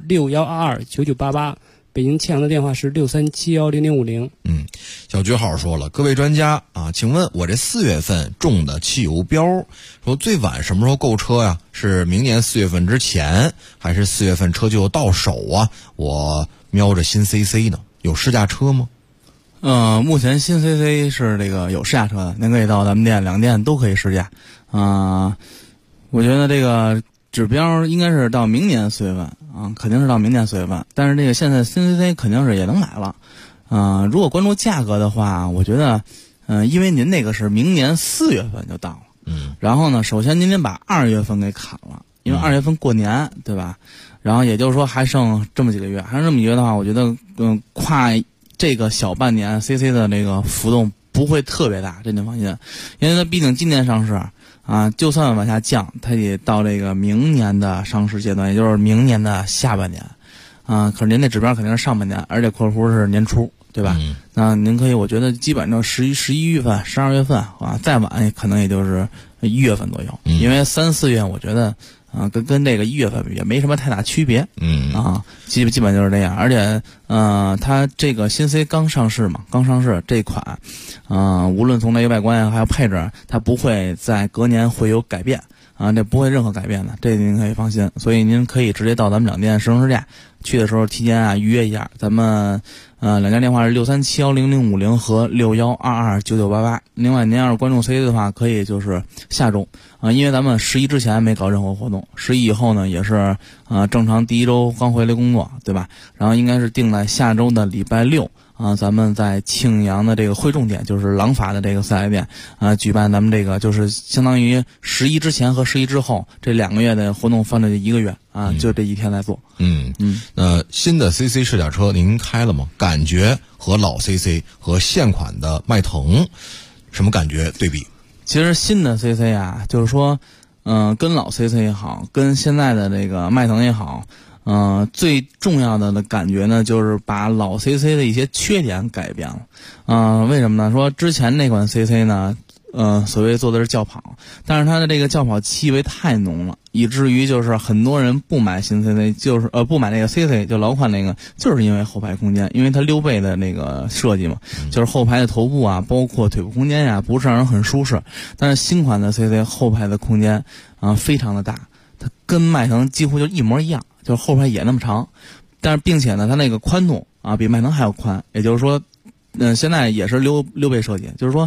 61229988，北京庆阳的电话是63710050。 小句号说了，各位专家请问我这4月份中的汽油标，说最晚什么时候购车呀？是明年4月份之前，还是4月份车就到手啊？我瞄着新 CC 呢，有试驾车吗？ 目前新 CC 是这个有试驾车的，您可以到咱们店2店都可以试驾。我觉得这个指标应该是到明年4月份肯定是到明年4月份。但是这个现在新 CC 肯定是也能买了。如果关注价格的话，我觉得因为您那个是明年4月份就到了。然后呢，首先您得把2月份给砍了，因为2月份过年，对吧？然后也就是说还剩这么几个月，还剩这么几个月的话，我觉得跨这个小半年 CC 的这个浮动不会特别大，这您放心。因为它毕竟今年上市就算往下降，它也到这个明年的上市阶段，也就是明年的下半年可是您那指标肯定是上半年，而且括弧是年初，对吧？那您可以，我觉得基本上11月份、12月份再晚可能也就是1月份左右。因为3、4月我觉得跟这个1月份也没什么太大区别。基本就是这样。而且它这个新 C 刚上市嘛，这款无论从这个外观还有配置，它不会在隔年会有改变这不会任何改变的，这您可以放心。所以您可以直接到咱们2店试乘试驾，去的时候提前预约一下。咱们2家电话是63710050和61229988。另外您要是关注 CC 的话，可以就是下周因为咱们11之前没搞任何活动，11以后呢也是正常第1周刚回来工作，对吧？然后应该是定在下周的礼拜6咱们在庆阳的这个汇众店，就是廊坊的这个4 S店举办咱们这个就是相当于11之前和11之后这2个月的活动，放在1个月就这一天来做。 那新的 CC 试驾车您开了吗？感觉和老 CC 和现款的迈腾什么感觉对比？ 其实新的 CC 就是说跟老 CC 也好，跟现在的这个迈腾也好，最重要的感觉呢，就是把老 CC 的一些缺点改变了。为什么呢？说之前那款 CC 呢，所谓做的是轿跑，但是它的这个轿跑气味太浓了，以至于就是很多人不买新 CC， 就是不买那个 CC， 就老款那个，就是因为后排空间，因为它溜背的那个设计嘛，就是后排的头部包括腿部空间不是让人很舒适。但是新款的 CC 后排的空间非常的大，它跟迈腾几乎就一模一样，就是后排也那么长，但是并且呢，它那个宽度比迈腾还要宽，也就是说现在也是溜背设计，就是说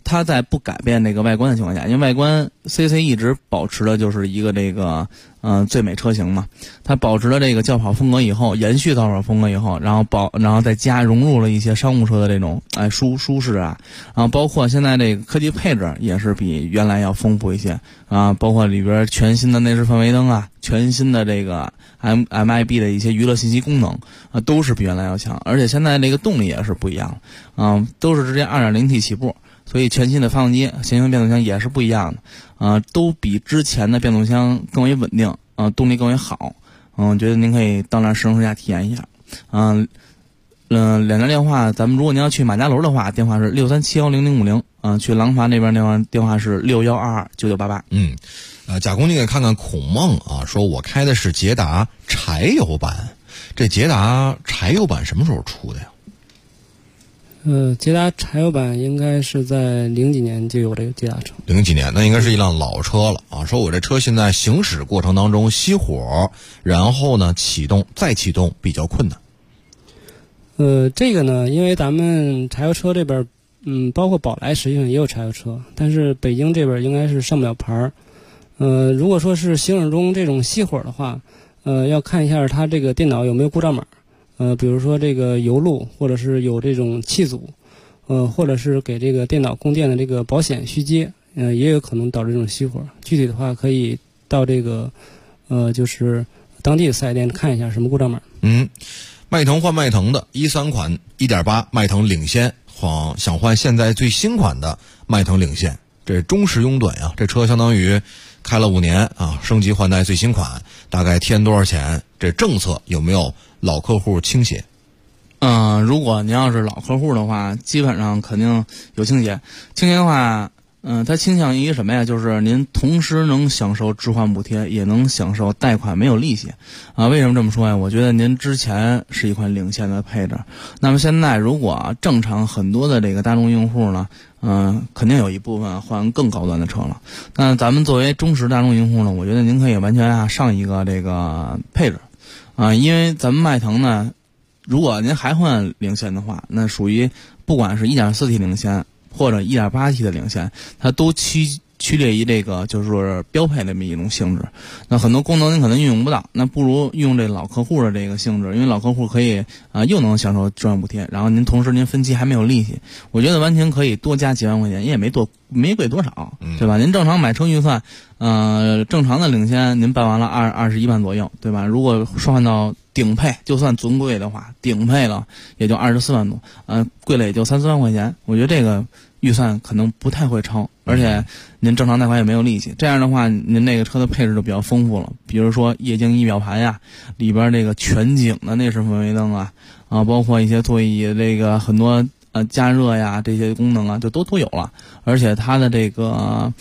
它在不改变这个外观的情况下，因为外观 CC 一直保持的就是一个这个最美车型嘛，它保持了这个轿跑风格以后，延续轿跑风格以后，然后再融入了一些商务车的这种舒适啊，然后包括现在这个科技配置也是比原来要丰富一些啊，包括里边全新的内饰氛围灯啊，全新的这个 MIB 的一些娱乐信息功能啊，都是比原来要强，而且现在这个动力也是不一样的都是直接 2.0T 起步，所以全新的发动机、全新的变速箱也是不一样的都比之前的变速箱更为稳定动力更为好我觉得您可以到那试乘试驾体验一下两家电话，咱们如果您要去马家楼的话，电话是63710050去廊坊那边电话是61229988。 贾工，你给看看孔梦啊，说我开的是捷达柴油版，这捷达柴油版什么时候出的呀？ 捷达柴油版应该是在00几年就有这个捷达车。 00几年，那应该是一辆老车了啊。说我这车现在行驶过程当中熄火，然后呢再启动比较困难。 这个呢，因为咱们柴油车这边，包括宝来实际上也有柴油车，但是北京这边应该是上不了牌儿。如果说是行驶中这种熄火的话，要看一下它这个电脑有没有故障码。比如说这个油路，或者是有这种气阻，或者是给这个电脑供电的这个保险续接，也有可能导致这种熄火。具体的话，可以到这个就是当地的4S店看一下什么故障码。 迈腾换迈腾的13款 1.8 迈腾领先，想换现在最新款的迈腾领先，这中时拥趸啊，这车相当于开了5年啊，升级换代最新款，大概添多少钱？这政策有没有老客户倾斜？ 如果您要是老客户的话，基本上肯定有倾斜。倾斜的话，它倾向于什么呀？就是您同时能享受置换补贴，也能享受贷款没有利息为什么这么说呀？我觉得您之前是一款领先的配置，那么现在如果正常很多的这个大众用户呢，肯定有一部分换更高端的车了。那咱们作为中时大众用户呢，我觉得您可以完全上一个这个配置因为咱们迈腾呢，如果您还换领先的话，那属于不管是 1.4T 领先或者 1.8T 的领先，它都区列于这个就是标配这么一种性质。那很多功能您可能运用不到，那不如用这老客户的这个性质，因为老客户可以又能享受置换补贴，然后您同时您分期还没有利息，我觉得完全可以多加几万块钱，也没贵多少，对吧？您正常买车预算正常的领先您办完了21万左右，对吧？如果换换到顶配，就算尊贵的话，顶配了也就24万多，贵了也就3-4万块钱，我觉得这个预算可能不太会超，而且您正常贷款也没有利息，这样的话您那个车的配置就比较丰富了，比如说液晶仪表盘呀，里边这个全景的内饰氛围灯包括一些座椅这个很多加热呀这些功能就都有了，而且它的这个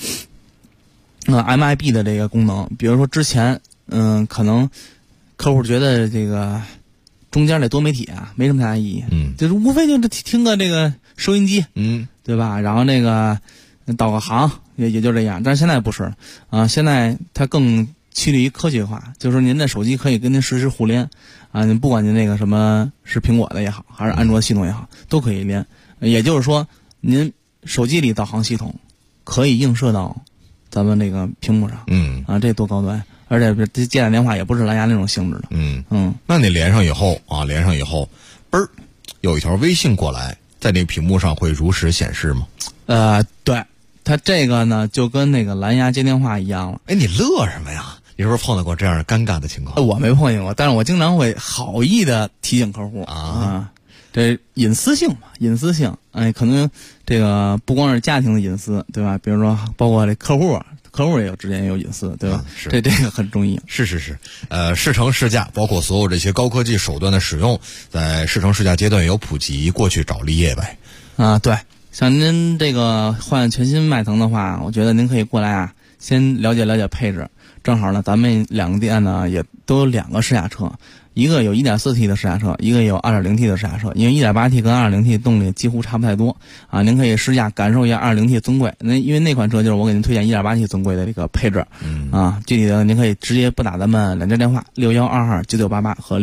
MIB 的这个功能，比如说之前可能客户觉得这个中间这多媒体没什么太大意义，就是无非就是听个这个收音机，对吧？然后那个导个航也就这样，但是现在不是现在它更趋利于科技化，就是您的手机可以跟您实时互联您不管您那个什么是苹果的也好，还是安卓系统也好，都可以连。也就是说，您手机里导航系统可以映射到咱们这个屏幕上，这多高端！而且这接打电话也不是蓝牙那种性质的， 那你连上以后，嘣儿，有一条微信过来，在那个屏幕上会如实显示吗？ 对，它这个呢就跟那个蓝牙接电话一样了。 你乐什么呀？你是不是碰到过这样尴尬的情况？ 我没碰见过，但是我经常会好意的提醒客户这隐私性嘛，隐私性，可能这个不光是家庭的隐私，对吧？比如说包括这客户也有之间也有隐私，对吧？ 是这个很重要。 是，试乘试驾，包括所有这些高科技手段的使用，在试乘试驾阶段有普及，过去找立业呗。 对，像您这个换全新迈腾的话，我觉得您可以过来先了解了解配置。正好呢，咱们两个店呢也都有2个试驾车，一个有 1.4T 的试驾车，一个有 2.0T 的试驾车。因为 1.8T 跟 2.0T 动力几乎差不太多您可以试驾感受一下 2.0T 尊贵。因为那款车就是我给您推荐 1.8T 尊贵的这个配置具体的您可以直接拨打咱们2家电话61229988和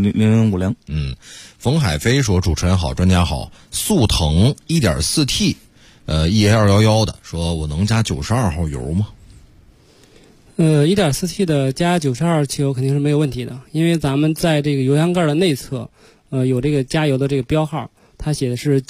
63710050。 冯海飞说：“主持人好，专家好，速腾 1.4T EL11的说，我能加92号油吗 ？1.4T 的加92汽油肯定是没有问题的，因为咱们在这个油箱盖的内侧，有这个加油的这个标号，它写的是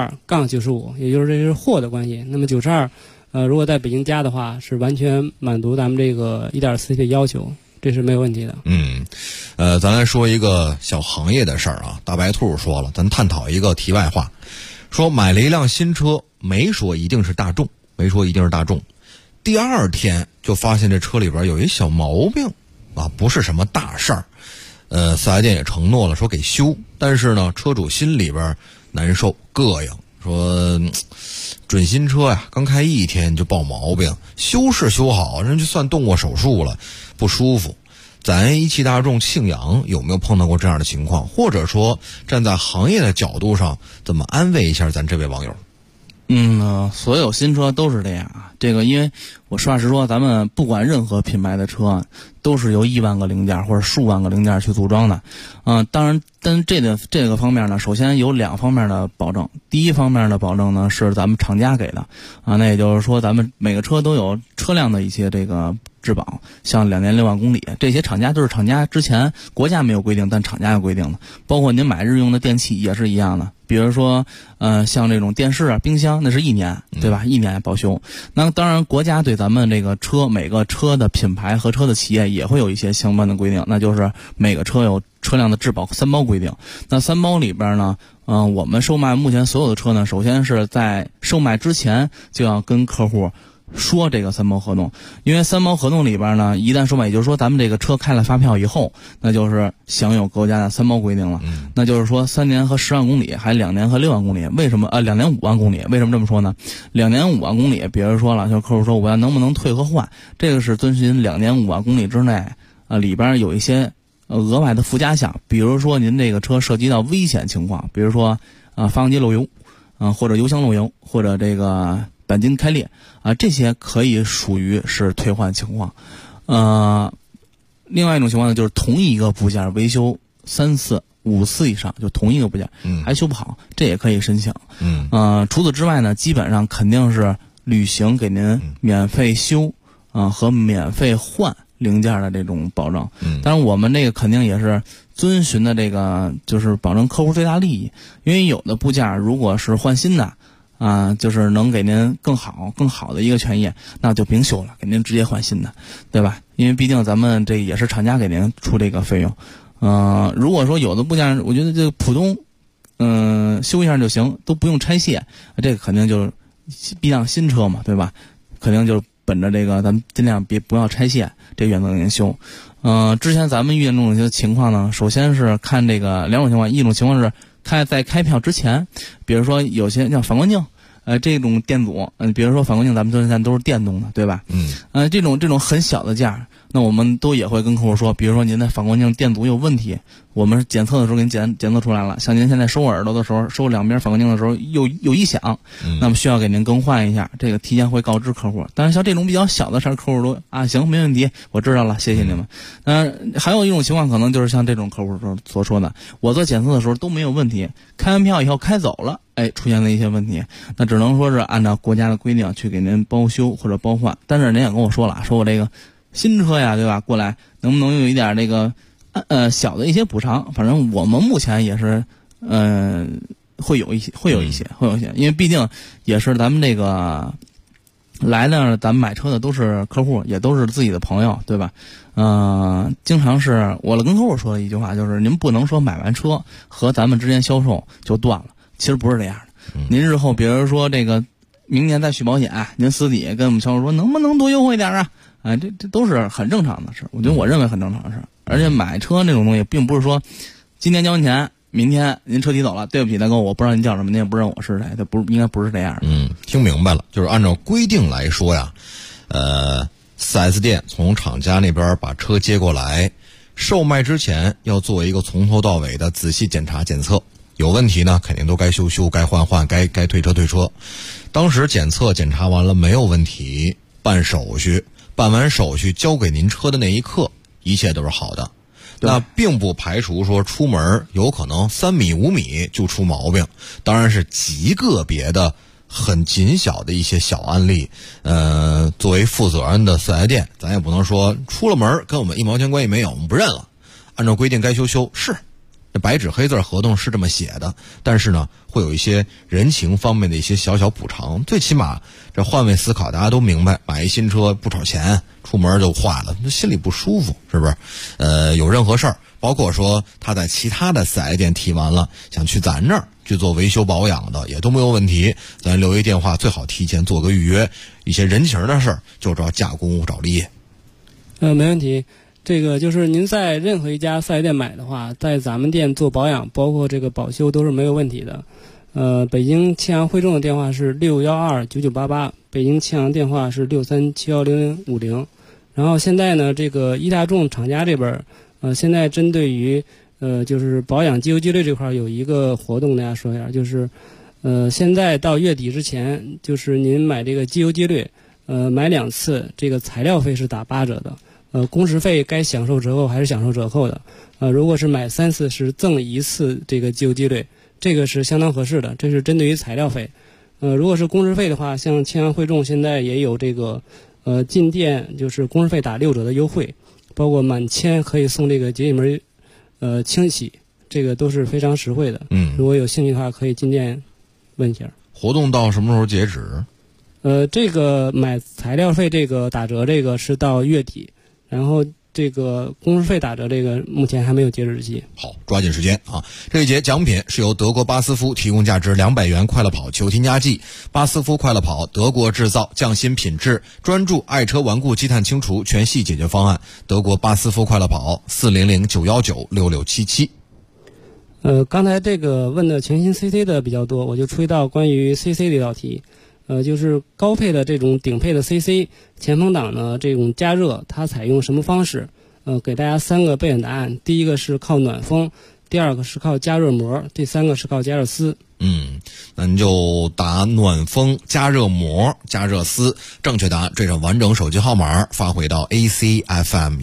92-95，也就是这是货的关系。那么92，如果在北京加的话，是完全满足咱们这个 1.4T 的要求，这是没有问题的。 咱来说一个小行业的事儿啊。大白兔说了，咱探讨一个题外话，说买了一辆新车，没说一定是大众，第二天就发现这车里边有一小毛病啊，不是什么大事儿。4S店也承诺了说给修，但是呢，车主心里边难受膈应，说准新车呀，刚开1天就爆毛病，修是修好，人就算动过手术了，不舒服。咱一汽大众庆阳有没有碰到过这样的情况？或者说站在行业的角度上，怎么安慰一下咱这位网友？ 所有新车都是这样啊。这个因为我实话实说，咱们不管任何品牌的车，都是由1万个零件或者数万个零件去组装的。当然，但这个方面呢，首先有2方面的保证。第一方面的保证呢，是咱们厂家给的啊，那也就是说，咱们每个车都有车辆的一些这个质保，像2年6万公里，这些厂家都是厂家之前国家没有规定，但厂家有规定的。包括您买日用的电器也是一样的，比如说像这种电视啊、冰箱，那是1年，对吧？1年保修。那当然，国家对咱们这个车每个车的品牌和车的企业也会有一些相关的规定，那就是每个车有车辆的质保3包规定。那3包里边呢，我们售卖目前所有的车呢，首先是在售卖之前就要跟客户说这个3包合同，因为3包合同里边呢，一旦售卖，也就是说咱们这个车开了发票以后，那就是享有国家的3包规定了。那就是说3年和10万公里，还2年和6万公里。为什么2年5万公里？为什么这么说呢？2年5万公里，比如说了，就客户说我要能不能退和换，这个是遵循2年5万公里之内，里边有一些额外的附加项，比如说您这个车涉及到危险情况，比如说发动机漏油，或者油箱漏油，或者这个钣金开裂这些可以属于是退换情况。另外一种情况呢，就是同一个部件维修3次、5次以上，就同一个部件还修不好，这也可以申请。除此之外呢，基本上肯定是履行给您免费修和免费换零件的这种保证。当然我们这个肯定也是遵循的这个就是保证客户最大利益，因为有的部件如果是换新的就是能给您更好的一个权益，那就别修了，给您直接换新的，对吧？因为毕竟咱们这也是厂家给您出这个费用。如果说有的部件，我觉得这个普通修一下就行，都不用拆卸，这个肯定就是毕竟新车嘛，对吧？肯定就是本着这个咱们尽量不要拆卸这原则给您修。之前咱们遇见这种一些情况呢，首先是看这个2种情况，一种情况是在开票之前，比如说有些像反光镜，这种电阻，比如说反光镜咱们现在都是电动的，对吧？这种很小的件，那我们都也会跟客户说，比如说您的反光镜电阻有问题，我们检测的时候给您检测出来了，像您现在收耳朵的时候，收2边反光镜的时候有异响，那么需要给您更换一下，这个提前会告知客户。但是像这种比较小的事儿，客户都行，没问题，我知道了，谢谢你们。还有一种情况可能就是像这种客户所说的，我做检测的时候都没有问题，开完票以后开走了，出现了一些问题，那只能说是按照国家的规定去给您包修或者包换。但是人也跟我说了，说我这个新车呀，对吧？过来能不能有一点这个小的一些补偿？反正我们目前也是会有一些，因为毕竟也是咱们这个来的，咱们买车的都是客户，也都是自己的朋友，对吧？经常是我跟客户说的一句话，就是您不能说买完车和咱们之间销售就断了，其实不是这样的。您日后比如说这个明年再续保险，您私底跟我们销售说能不能多优惠点啊？这都是很正常的事，我认为很正常的事。而且买车那种东西，并不是说今天交完钱，明天您车提走了，对不起大哥，我不知道您叫什么，您也不知道我是谁，这应该不是这样的。 听明白了，就是按照规定来说呀，4S 店从厂家那边把车接过来，售卖之前要做一个从头到尾的仔细检查检测，有问题呢肯定都该修，该换，该退车。当时检查完了没有问题，办完手续交给您车的那一刻，一切都是好的。那并不排除说出门有可能3米5米就出毛病，当然是极个别的很谨小的一些小案例。作为负责任的四 S 店，咱也不能说出了门跟我们1毛钱关系没有，我们不认了。按照规定该修，是这白纸黑字合同是这么写的，但是呢，会有一些人情方面的一些小小补偿。最起码这换位思考，大家都明白，买一新车不少钱，出门就坏了，那心里不舒服，是不是？有任何事儿，包括说他在其他的四 S 店提完了，想去咱这儿去做维修保养的，也都没有问题。咱留一电话，最好提前做个预约。一些人情的事儿，就找加工找立业。 没问题。这个就是您在任何一家4S店买的话，在咱们店做保养，包括这个保修都是没有问题的。北京庆阳汇众的电话是6129988，北京庆阳电话是6371050。然后现在呢，这个一大众厂家这边，现在针对于就是保养机油机滤这块有一个活动，大家说一下，就是现在到月底之前，就是您买这个机油机滤，买2次，这个材料费是打8折的。工时费该享受折扣还是享受折扣的。如果是买3次是赠1次这个机油机滤，这个是相当合适的，这是针对于材料费。如果是工时费的话，像庆阳汇众现在也有这个进店就是工时费打6折的优惠，包括满千可以送这个节气门清洗，这个都是非常实惠的。如果有兴趣的话，可以进店问一下。 活动到什么时候截止？ 这个买材料费这个打折这个是到月底。然后这个工时费打折这个目前还没有截止日期。 好，抓紧时间啊！这一节奖品是由德国巴斯夫提供价值200元快乐跑球添加剂。巴斯夫快乐跑，德国制造，匠心品质，专注爱车顽固积碳清除全系解决方案。德国巴斯夫快乐跑，400-919-6677。 刚才这个问的全新 CC 的比较多，我就出一道关于 CC 的一道题。就是高配的这种顶配的 CC 前风挡呢，这种加热它采用什么方式？给大家3个备选答案。第一个是靠暖风，第2个是靠加热膜，第3个是靠加热丝。 那您就打暖风、加热膜、加热丝，正确答案缀上完整手机号码发回到 ACFM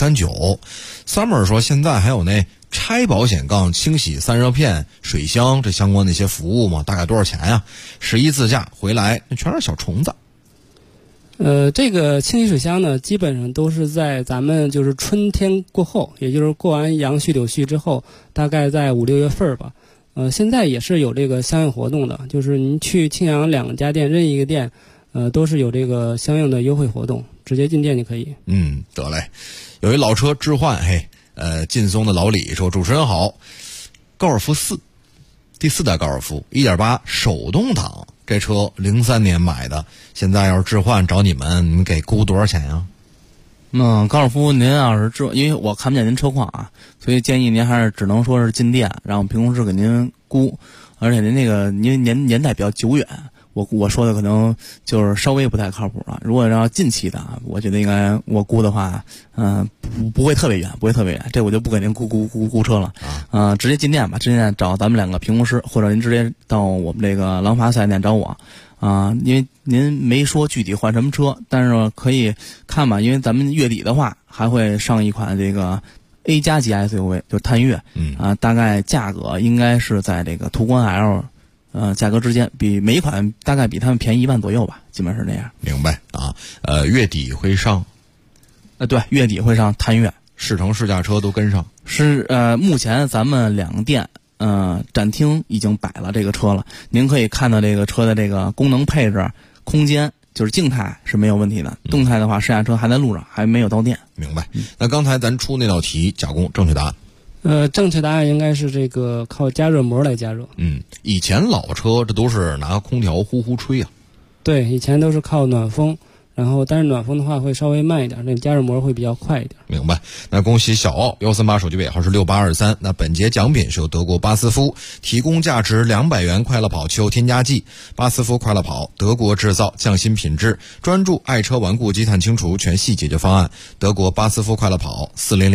1039。Summer 说现在还有那拆保险杠、清洗散热片、水箱这相关的一些服务吗？大概多少钱呀？11自驾回来那全是小虫子。 这个清洗水箱呢，基本上都是在咱们就是春天过后，也就是过完杨絮柳絮之后，大概在5、6月份吧。现在也是有这个相应活动的，就是您去庆阳2家店任意一个店，都是有这个相应的优惠活动，直接进店就可以。 得嘞。有一老车置换，劲松的老李说：“主持人好，高尔夫4，第4代高尔夫 1.8 手动挡，这车03年买的，现在要是置换找你们给估多少钱呀？” 高尔夫您要是因为我看不见您车况啊，所以建议您还是只能说是进店，让我们评估师给您估，而且您那个您年代比较久远。我说的可能就是稍微不太靠谱了。如果要近期的，我觉得应该我估的话，不会特别远，这我就不给您估车了。直接进店吧，直接找咱们2个评估师，或者您直接到我们这个廊坊4S店找我。因为您没说具体换什么车，但是可以看吧，因为咱们月底的话还会上一款这个 A 加级 SUV， 就是探岳。大概价格应该是在这个途观 L。价格之间比每一款大概比他们便宜1万左右吧，基本是这样。 明白啊？月底会上， 对，月底会上探岳， 试乘试驾车都跟上。 是目前咱们2个店展厅已经摆了这个车了，您可以看到这个车的这个功能配置、空间，就是静态是没有问题的，动态的话试驾车还在路上，还没有到店。 明白。那刚才咱出那道题，加工正确答案。 正确答案应该是这个靠加热膜来加热。 以前老车这都是拿空调呼呼吹啊。 对，以前都是靠暖风，然后但是暖风的话会稍微慢一点，那加热膜会比较快一点。 明白。那恭喜小奥138手机尾号是6823。那本节奖品是由德国巴斯夫提供价值200元快乐跑汽油添加剂。巴斯夫快乐跑，德国制造，匠心品质，专注爱车顽固积碳清除全系解决方案。德国巴斯夫快乐跑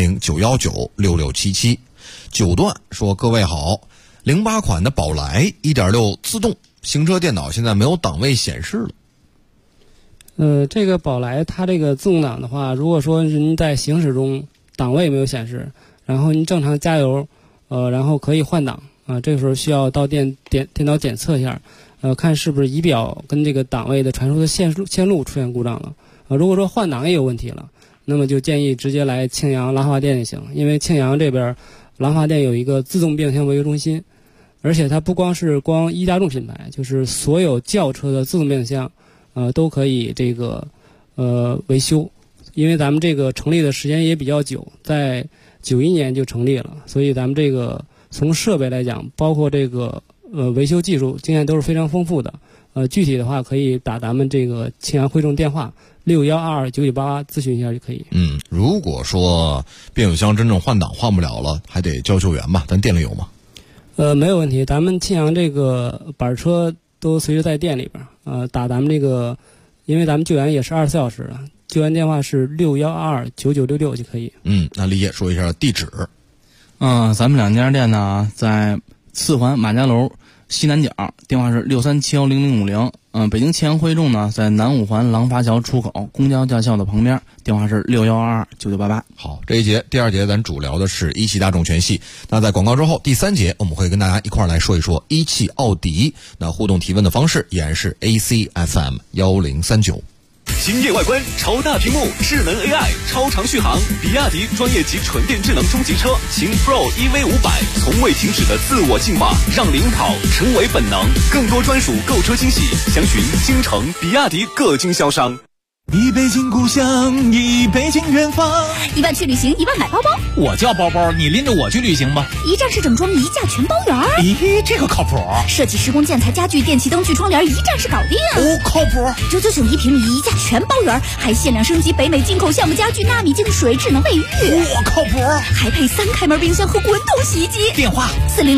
，400-919-6677。9段说：“各位好，08款的宝来 1.6 自动行车电脑现在没有档位显示了。这个宝来它这个自动挡的话，如果说您在行驶中档位没有显示，然后您正常加油，然后可以换挡啊，这个时候需要到电脑检测一下。 看是不是仪表跟这个档位的传输的线路出现故障了。如果说换挡也有问题了，那么就建议直接来庆阳廊坊店就行，因为庆阳这边廊坊店有一个自动变速箱维修中心，而且它不光是一加重品牌，就是所有轿车的自动变速箱，都可以这个维修。因为咱们这个成立的时间也比较久，在91年就成立了，所以咱们这个从设备来讲，包括这个维修技术经验都是非常丰富的。具体的话可以打咱们这个庆阳汇众电话61229988咨询一下就可以。 如果说变速箱真正换挡换不了了，还得叫救援吧？咱店里有吗？ 没有问题，咱们庆阳这个板车都随时在店里边。打咱们这个，因为咱们救援也是24小时的，救援电话是61229966就可以。 那李姐说一下地址。 咱们2家店呢在4环马家楼西南角，电话是63710050。北京庆阳汇众呢在南5环廊坊桥出口公交驾校的旁边，电话是61229988。 好，这一节第2节咱主聊的是一汽大众全系。那在广告之后，第3节我们会跟大家一块来说一说一汽奥迪。那互动提问的方式依然是 ACFM 1039。 惊艳外观、超大屏幕、智能 AI、超长续航，比亚迪专业级纯电智能中级车秦 Pro EV500，从未停止的自我进化，让领跑成为本能。更多专属购车惊喜，详询京城比亚迪各经销商。 一北京故乡，一北京远方。 1万去旅行，1万买包包。 我叫包包，你拎着我去旅行吧。 一站式整装，一价全包圆。 咦，这个靠谱。 设计施工建材家具电器灯具窗帘，一站式搞定。 靠谱。 999一平米，一价全包圆，还限量升级北美进口橡木家具纳米净水智能卫浴。 靠谱。 还配3开门冰箱和滚筒洗衣机。 电话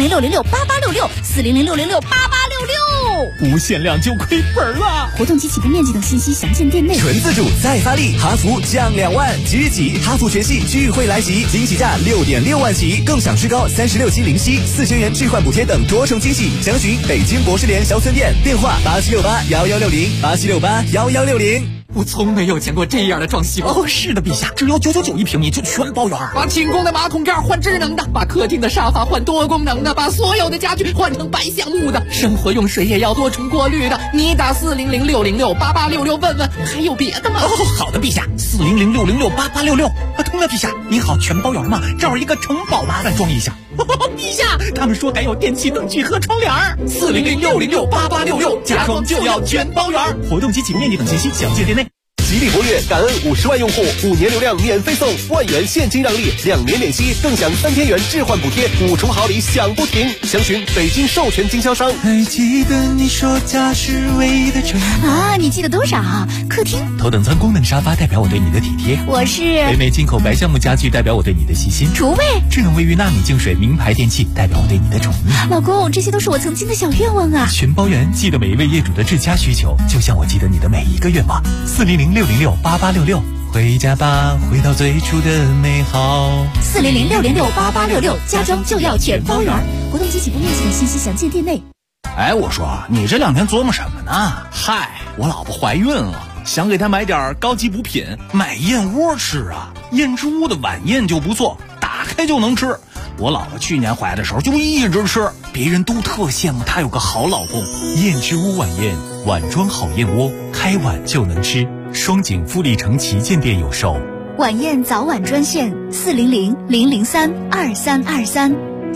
40066688664006866， 无限量就亏本了。 活动及起步面积等信息详见店内。 纯自主再发力，哈弗降2万，即日起哈弗全系聚会来袭，惊喜价6.6万起，更享最高36期零息，4000元置换补贴等多重惊喜。详询北京博士联销村店，电话87681160，87681160。 我从没有见过这样的装修。 是的，陛下，只要999一平米就全包圆。 把清宫的马桶盖换智能的，把客厅的沙发换多功能的，把所有的家具换成白橡木的，生活用水也要多重过滤的。你打40060688866问问，还有别的吗？ 好的，陛下，40060688866。通了，陛下，您好，全包圆吗？这儿一个城堡，麻烦装一下。陛下，他们说改有电器灯具和窗帘。40060688866，家装就要全包圆。活动及起面积等信息详见店内。 吉利博越感恩50万用户，5年流量免费送1万元现金让利，2年免息，更享3000元置换补贴，5重好礼享不停。详询北京授权经销商。 还记得你说家是唯一的承诺你记得多少？客厅头等舱功能沙发代表我对你的体贴， 我是北美进口白橡木家具代表我对你的细心， 厨卫智能卫浴纳米净水名牌电器代表我对你的宠溺。 老公，这些都是我曾经的小愿望啊！ 全包圆，记得每一位业主的至佳需求，就像我记得你的每一个愿望。40060688866，回家吧，回到最初的美好。 40060688866，家装就要全包圆。活动及起步面积等信息详见店内。 我说你这2天琢磨什么呢？嗨，我老婆怀孕了，想给她买点高级补品，买燕窝吃啊。燕之屋的晚宴就不错，打开就能吃。我老婆去年怀的时候就一直吃，别人都特羡慕她有个好老公。燕之屋晚宴，碗装好燕窝，开碗就能吃。双井富力城旗舰店有售。 晚宴早晚专线400-003-2323。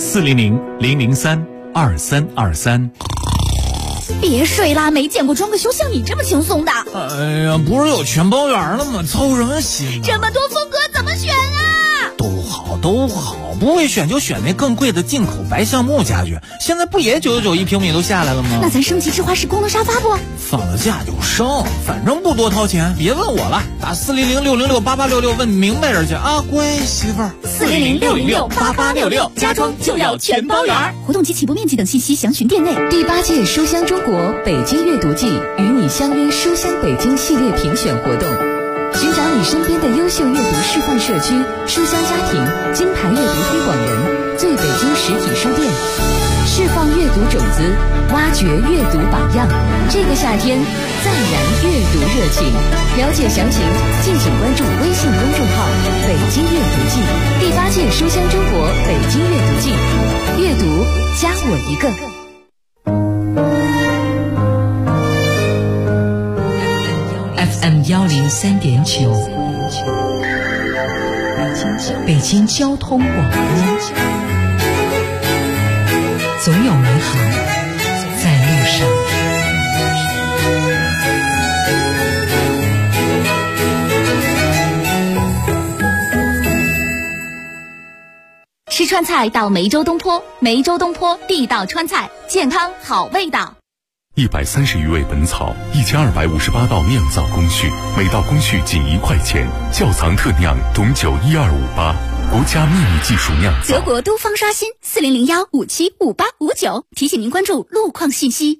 400-003-2323。 别睡啦，没见过装个修像你这么轻松的。 哎呀，不是有全包圆了吗？操什么心这么多风格怎么选啊？ 都好，不会选就选那更贵的进口白橡木家具，现在不也999一平米都下来了吗？ 那咱升级智化式功能沙发不？ 放了假就升，反正不多掏钱，别问我了，打40060688866问明白人去啊，乖媳妇儿。 40060688866，家装就要全包圆。活动及起步面积等信息详询店内。 第8届书香中国北京阅读季与你相约书香北京系列评选活动，寻找你身边的优秀阅读示范社区、书香家庭、金牌阅读推广人、最北京实体书店，释放阅读种子，挖掘阅读榜样。这个夏天，再燃阅读热情。了解详情，敬请关注微信公众号“北京阅读季”。第8届书香中国北京阅读季，阅读加我一个。 FM 103.9，北京交通广播，总有美好在路上。 吃川菜到梅州东坡，梅州东坡地道川菜，健康好味道。 130余味本草，1258道酿造工序，每道工序仅1块钱。窖藏特酿董酒12588，国家秘密技术酿造。 德国东方刷新4001575859，提醒您关注路况信息。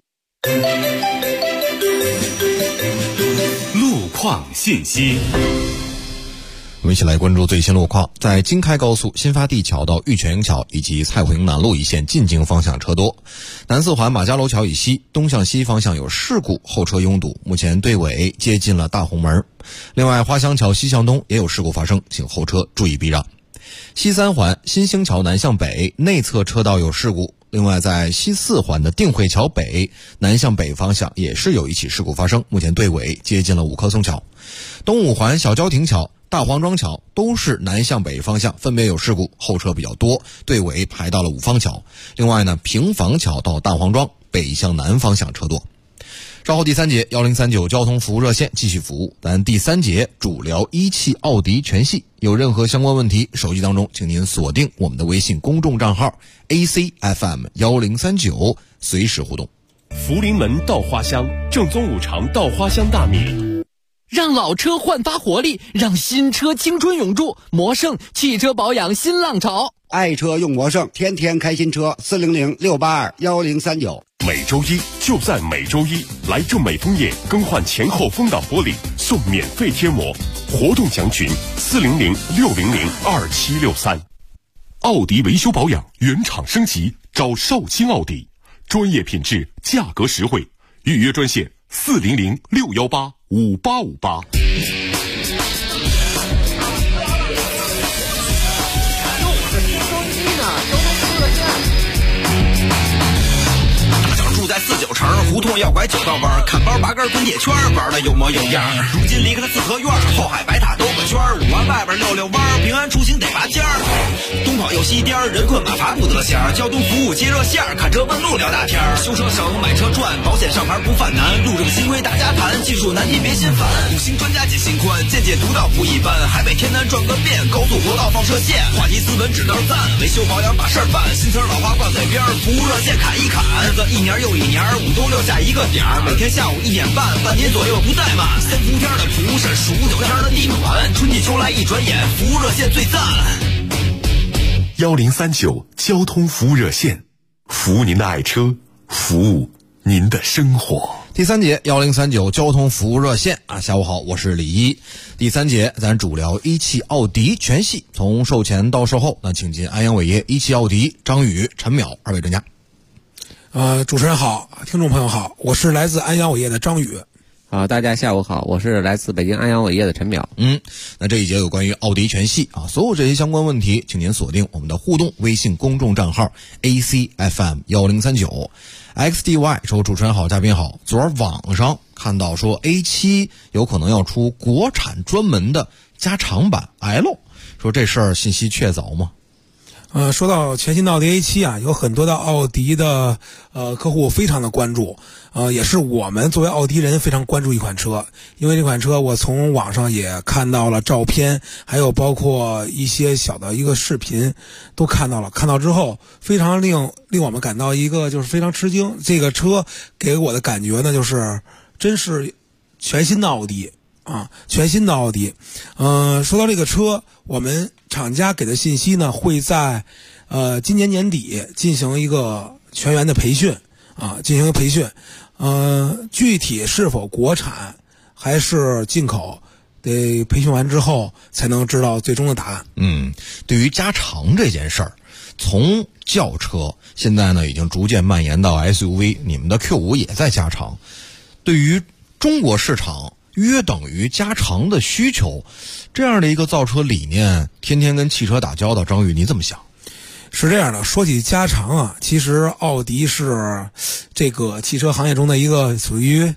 路况信息。 我们一起来关注最新路况。在京开高速新发地桥到玉泉桥以及蔡慧营南路一线进京方向车多，南四环马家楼桥以西东向西方向有事故，后车拥堵，目前队尾接近了大红门。另外花乡桥西向东也有事故发生，请后车注意避让。西三环新兴桥南向北内侧车道有事故，另外在西四环的定慧桥北南向北方向也是有一起事故发生，目前队尾接近了五棵松桥。东五环小郊亭桥大黄庄桥都是南向北方向分别有事故，后车比较多，队尾排到了五方桥。另外呢，平房桥到大黄庄北向南方向车多。稍后第三节1039交通服务热线继续服务，咱第三节主聊1汽奥迪全系。有任何相关问题，手机当中请您锁定我们的微信公众账号 ACFM1039，随时互动。 福临门稻花香，正宗五常稻花香大米。 让老车焕发活力，让新车青春永驻。魔胜汽车保养新浪潮， 爱车用魔胜，天天开新车。400-682-1039。 每周一就在每周一，来正美枫叶更换前后风挡玻璃送免费贴膜，活动详询400-600-2763。奥迪维修保养原厂升级，找绍兴奥迪，专业品质，价格实惠，预约专线400-618-5858。 住在49城，胡同要拐9道弯，看包拔根滚铁圈，玩的有模有样。如今离开了四合院，后海白塔兜个圈，5环外边溜溜弯，平安出行得拔尖儿。东跑右西颠，人困马乏不得闲。交通服务接热线，看车问路聊大天。修车省，买车赚，保险上牌不犯难。路这个新规大家谈，技术难题别心烦。5星专家解心宽，见解独到不一般。海北天南转个遍，高速国道放射线，话题斯文只能赞。维修保养把事儿办，新词老话挂嘴边，服务热线砍一砍。日子一年又一年，5都6下一个点儿，每天下午1点半，半年左右不怠慢。3伏天的蒲是数9天的地暖，春季秋来一转眼，服务热线最赞。 1039交通服务热线，服务您的爱车，服务您的生活。 第三节1039交通服务热线啊，下午好，我是李一。第三节咱主聊1汽奥迪全系，从售前到售后，那请进安阳伟业1汽奥迪张宇、陈淼二位专家。 主持人好，听众朋友好，我是来自安阳伟业的张宇。 大家下午好，我是来自北京安阳伟业的陈淼。 那这一节有关于奥迪全系啊，所有这些相关问题，请您锁定我们的互动微信公众账号 ACFM1039。XDY 说主持人好，嘉宾好。昨儿网上看到说 A7 有可能要出国产专门的加长版 L， 说这事儿信息确凿吗？ 说到全新的奥迪 A7 啊，有很多的奥迪的客户非常的关注，也是我们作为奥迪人非常关注一款车，因为这款车我从网上也看到了照片，还有包括一些小的一个视频都看到了，看到之后非常令我们感到一个就是非常吃惊，这个车给我的感觉呢就是真是全新的奥迪啊，全新的奥迪。说到这个车，我们厂家给的信息呢，会在今年年底进行一个全员的培训啊，进行培训。具体是否国产还是进口，得培训完之后才能知道最终的答案。 对于加长这件事儿，从轿车现在呢已经逐渐蔓延到 SUV， 你们的 Q5 也在加长。对于中国市场约等于加长的需求，这样的一个造车理念，天天跟汽车打交道，张宇你怎么想？ 是这样的，说起加长啊，其实奥迪是这个汽车行业中的一个属于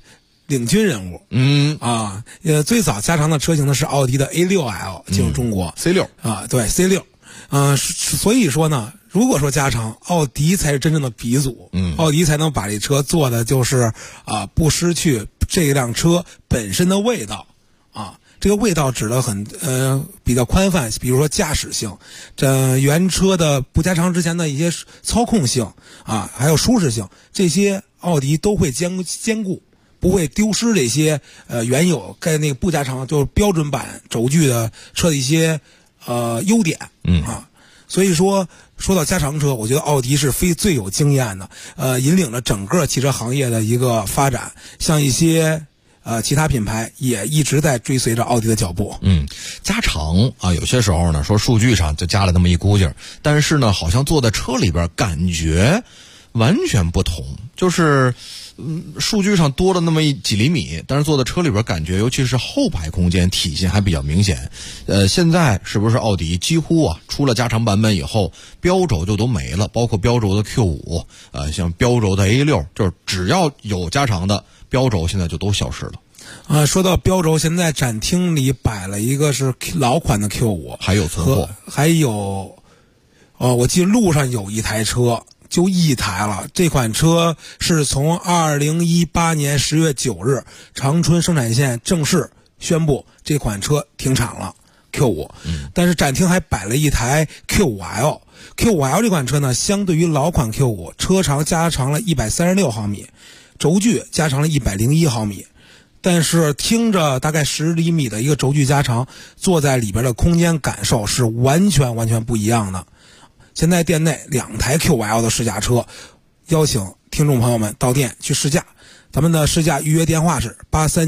领军人物。最早加长的车型呢是奥迪的 A6L 进入中国 ，C6 啊，对 C6，所以说呢，如果说加长，奥迪才是真正的鼻祖，奥迪才能把这车做的就是不失去这辆车本身的味道啊。这个味道指的比较宽泛，比如说驾驶性，原车的不加长之前的一些操控性啊，还有舒适性，这些奥迪都会兼顾，不会丢失这些原有该那个不加长就是标准版轴距的车的一些优点所以说到加长车，我觉得奥迪是最有经验的，引领了整个汽车行业的一个发展，像一些其他品牌也一直在追随着奥迪的脚步。 加长啊，有些时候呢说数据上就加了那么一股劲儿，但是呢好像坐在车里边感觉完全不同，就是数据上多了那么几厘米，但是坐在车里边感觉，尤其是后排空间体现还比较明显。现在是不是奥迪几乎出了加长版本以后，标轴就都没了，包括标轴的 Q5，像标轴的 A6，就是只要有加长的标轴现在就都消失了。 说到标轴，现在展厅里摆了一个是老款的 Q5， 还有存货， 还有我记得路上有一台车，就一台了。这款车是从2018年10月9日长春生产线正式宣布这款车停产了 Q5，但是展厅还摆了一台 Q5L。Q5L 这款车呢，相对于老款 Q5，车长加长了136毫米，轴距加长了101毫米。但是听着大概10厘米的一个轴距加长，坐在里边的空间感受是完全不一样的。现在店内2台 Q5L 的试驾车，邀请听众朋友们到店去试驾。咱们的试驾预约电话是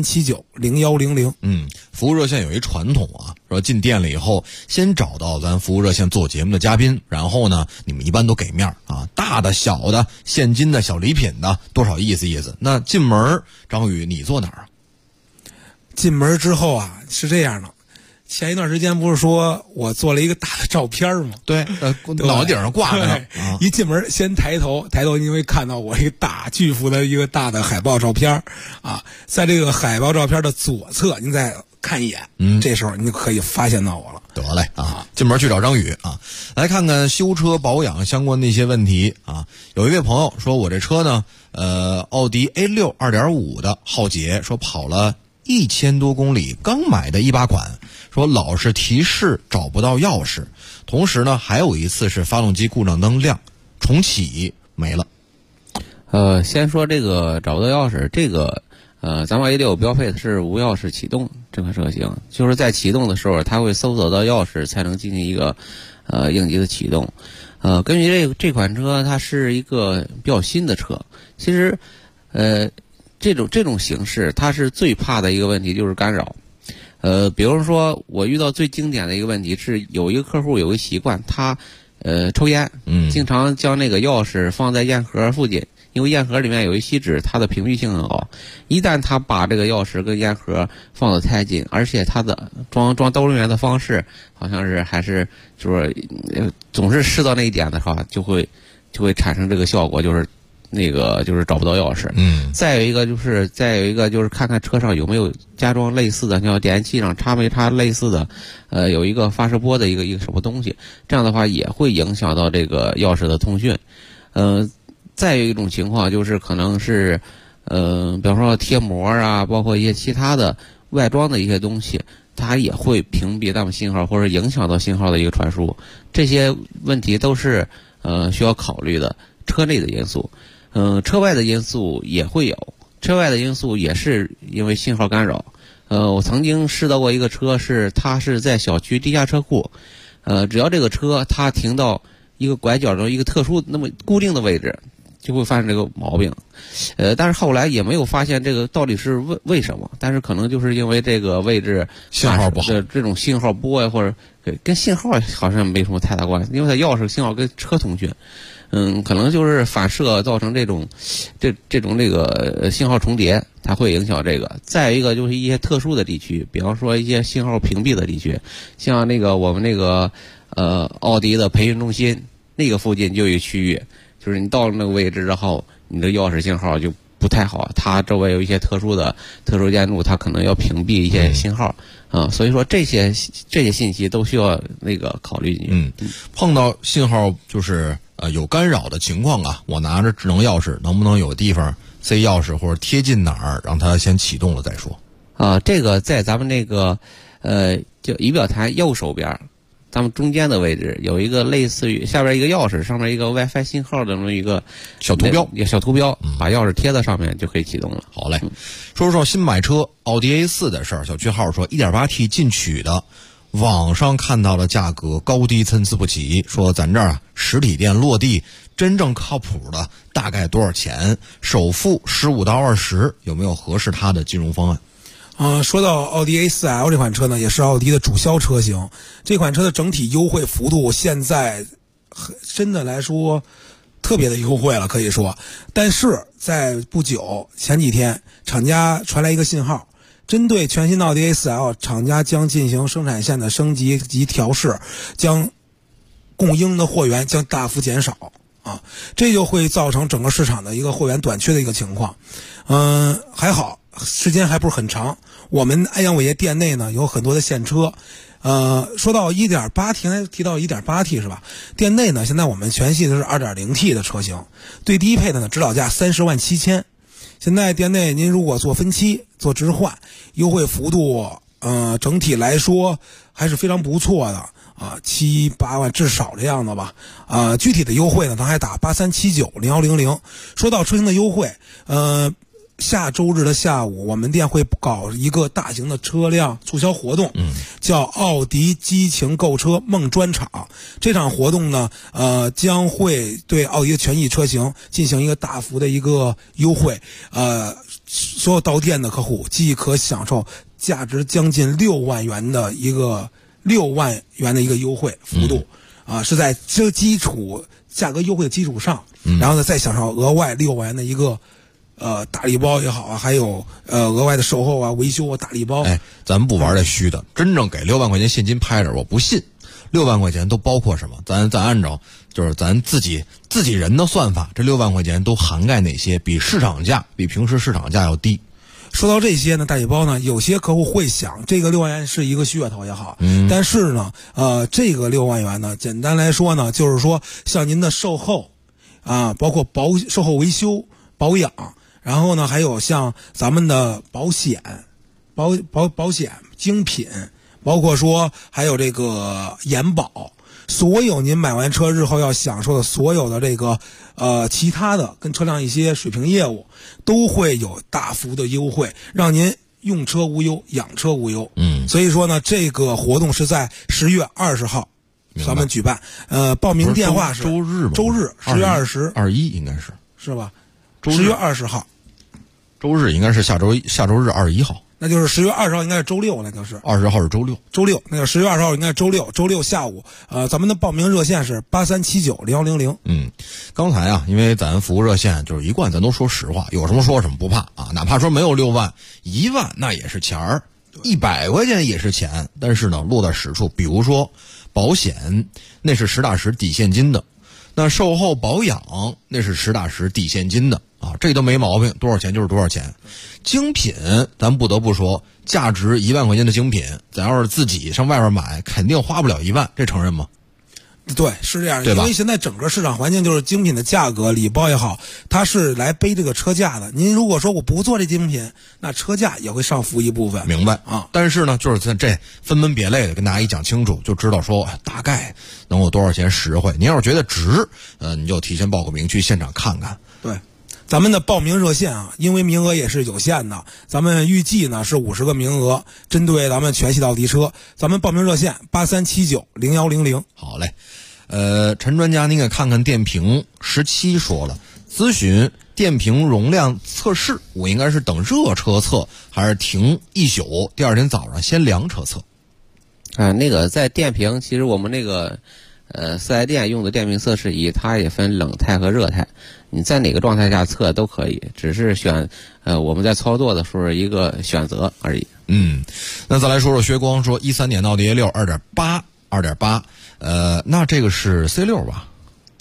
83790100。 服务热线有一传统说进店了以后，先找到咱服务热线做节目的嘉宾，然后呢，你们一般都给面大的、小的、现金的、小礼品的，多少意思。那进门，张宇你坐哪儿？ 进门之后是这样的。前一段时间不是说我做了一个大的照片吗？ 对，脑袋顶上挂着一进门先抬头你会看到我一个大巨幅的一个大的海报照片在这个海报照片的左侧，您再看一眼，这时候你就可以发现到我了。 得嘞进门去找张宇来看看修车保养相关的一些问题有一位朋友说，我这车呢，奥迪 A6 2.5 的浩劫，说跑了1000多公里，刚买的18款，说老是提示找不到钥匙，同时呢还有一次是发动机故障灯亮，重启没了。 先说这个找不到钥匙，这个咱们 A6 标配的是无钥匙启动这款车型，就是在启动的时候它会搜索到钥匙才能进行一个应急的启动。根据这款车它是一个比较新的车，其实这种形式它是最怕的一个问题就是干扰。比如说我遇到最经典的一个问题是，有一个客户有个习惯，他抽烟，经常将那个钥匙放在烟盒附近，因为烟盒里面有一锡纸，它的屏蔽性很好。一旦他把这个钥匙跟烟盒放得太近，而且他的装兜人员的方式好像是就是总是试到那一点的话，就会产生这个效果，就是找不到钥匙。再有一个就是看看车上有没有加装类似的，像点烟器上插没插类似的，有一个发射波的一个什么东西，这样的话也会影响到这个钥匙的通讯。再有一种情况就是可能是比方说贴膜包括一些其他的外装的一些东西，它也会屏蔽咱们信号或者影响到信号的一个传输。这些问题都是需要考虑的车内的因素。车外的因素也会有，车外的因素也是因为信号干扰。我曾经试到过一个车，它是在小区地下车库，只要这个车它停到一个拐角中一个特殊那么固定的位置，就会发生这个毛病。但是后来也没有发现这个到底是为什么，但是可能就是因为这个位置信号不好， 这种信号波或者跟信号好像没什么太大关系，因为它钥匙信号跟车通讯。可能就是反射造成这种信号重叠，它会影响这个。再一个就是一些特殊的地区，比方说一些信号屏蔽的地区，像我们奥迪的培训中心那个附近就有区域，就是你到了那个位置之后，你的钥匙信号就不太好，它周围有一些特殊建筑，它可能要屏蔽一些信号所以说这些信息都需要那个考虑进去。 碰到信号就是有干扰的情况啊，我拿着智能钥匙能不能有地方塞钥匙或者贴近哪儿让它先启动了再说？ 这个在咱们那个就仪表台右手边，咱们中间的位置有一个类似于下边一个钥匙，上面一个 WiFi 信号的那么一个小图标， 把钥匙贴在上面就可以启动了。 好嘞，说说新买车奥迪 A4 的事儿。小句号说 1.8T 进取的，网上看到的价格高低参差不齐，说咱这儿实体店落地真正靠谱的大概多少钱？首付15到20，有没有合适它的金融方案？ 说到奥迪 A4L 这款车呢，也是奥迪的主销车型。这款车的整体优惠幅度现在真的来说特别的优惠了，可以说。但是在不久前几天，厂家传来一个信号，针对全新的奥迪 A4L， 厂家将进行生产线的升级及调试，将供应的货源将大幅减少这就会造成整个市场的一个货源短缺的一个情况。还好时间还不是很长，我们安阳伟业店内呢有很多的现车。说到 1.8T， 刚才提到 1.8T 是吧？店内呢现在我们全系都是 2.0T 的车型，最低配的呢指导价30万7千。现在店内您如果做分期做置换，优惠幅度整体来说还是非常不错的7、8万至少这样的吧。具体的优惠呢咱还打83790100。说到车型的优惠，下周日的下午，我们店会搞一个大型的车辆促销活动，叫奥迪激情购车梦专场。这场活动呢，将会对奥迪的全系车型进行一个大幅的一个优惠。所有到店的客户即可享受价值将近6万元的一个优惠幅度。是在这基础价格优惠的基础上，然后呢再享受额外6万元的一个大礼包也好还有额外的售后维修大礼包。 咱们不玩这虚的，真正给6万块钱现金拍着，我不信。6万块钱都包括什么？咱按照就是咱自己人的算法，这6万块钱都涵盖哪些？比平时市场价要低。 说到这些呢，大礼包呢，有些客户会想，这个6万元是一个噱头也好，但是呢，这个6万元呢，简单来说呢，就是说像您的售后包括售后维修、保养，然后呢，还有像咱们的保险精品，包括说还有这个延保。所有您买完车日后要享受的所有的这个其他的跟车辆一些水平业务，都会有大幅的优惠，让您用车无忧，养车无忧。所以说呢，这个活动是在10月20号咱们举办。报名电话是周日 10月 21应该是吧？10月20号， 周日应该是下周日21号。 那就是10月20号应该是周六，那就是 20号是周六， 那个10月20号应该是周六下午。咱们的报名热线是83790100。 刚才因为咱服务热线就是一贯咱都说实话，有什么说什么，不怕哪怕说没有6万，1万那也是钱儿，100块钱也是钱，但是呢落在实处。比如说保险，那是实打实抵现金的，那售后保养那是实打实抵现金的这都没毛病，多少钱就是多少钱。精品咱不得不说，价值1万块钱的精品，咱要是自己上外边买，肯定花不了1万，这承认吗？ 对，是这样， 对吧？ 因为现在整个市场环境就是精品的价格，礼包也好，它是来背这个车价的。您如果说我不做这精品，那车价也会上浮一部分。 明白但是呢，就是这分门别类的跟大家一讲清楚，就知道说大概能有多少钱实惠。您要是觉得值，你就提前报个名去现场看看。 对。咱们的报名热线因为名额也是有限的，咱们预计呢是50个名额，针对咱们全系奥迪车，咱们报名热线83790100。 好嘞，陈专家，您给看看电瓶17说了，咨询电瓶容量测试，我应该是等热车测，还是停1宿，第二天早上先凉车测？ 那个在电瓶，其实我们那个4S店用的电瓶测试仪，它也分冷态和热态，你在哪个状态下测都可以，只是我们在操作的时候一个选择而已。 那再来说说薛光说13年的奥迪A6 2.8，那这个是 C6 吧？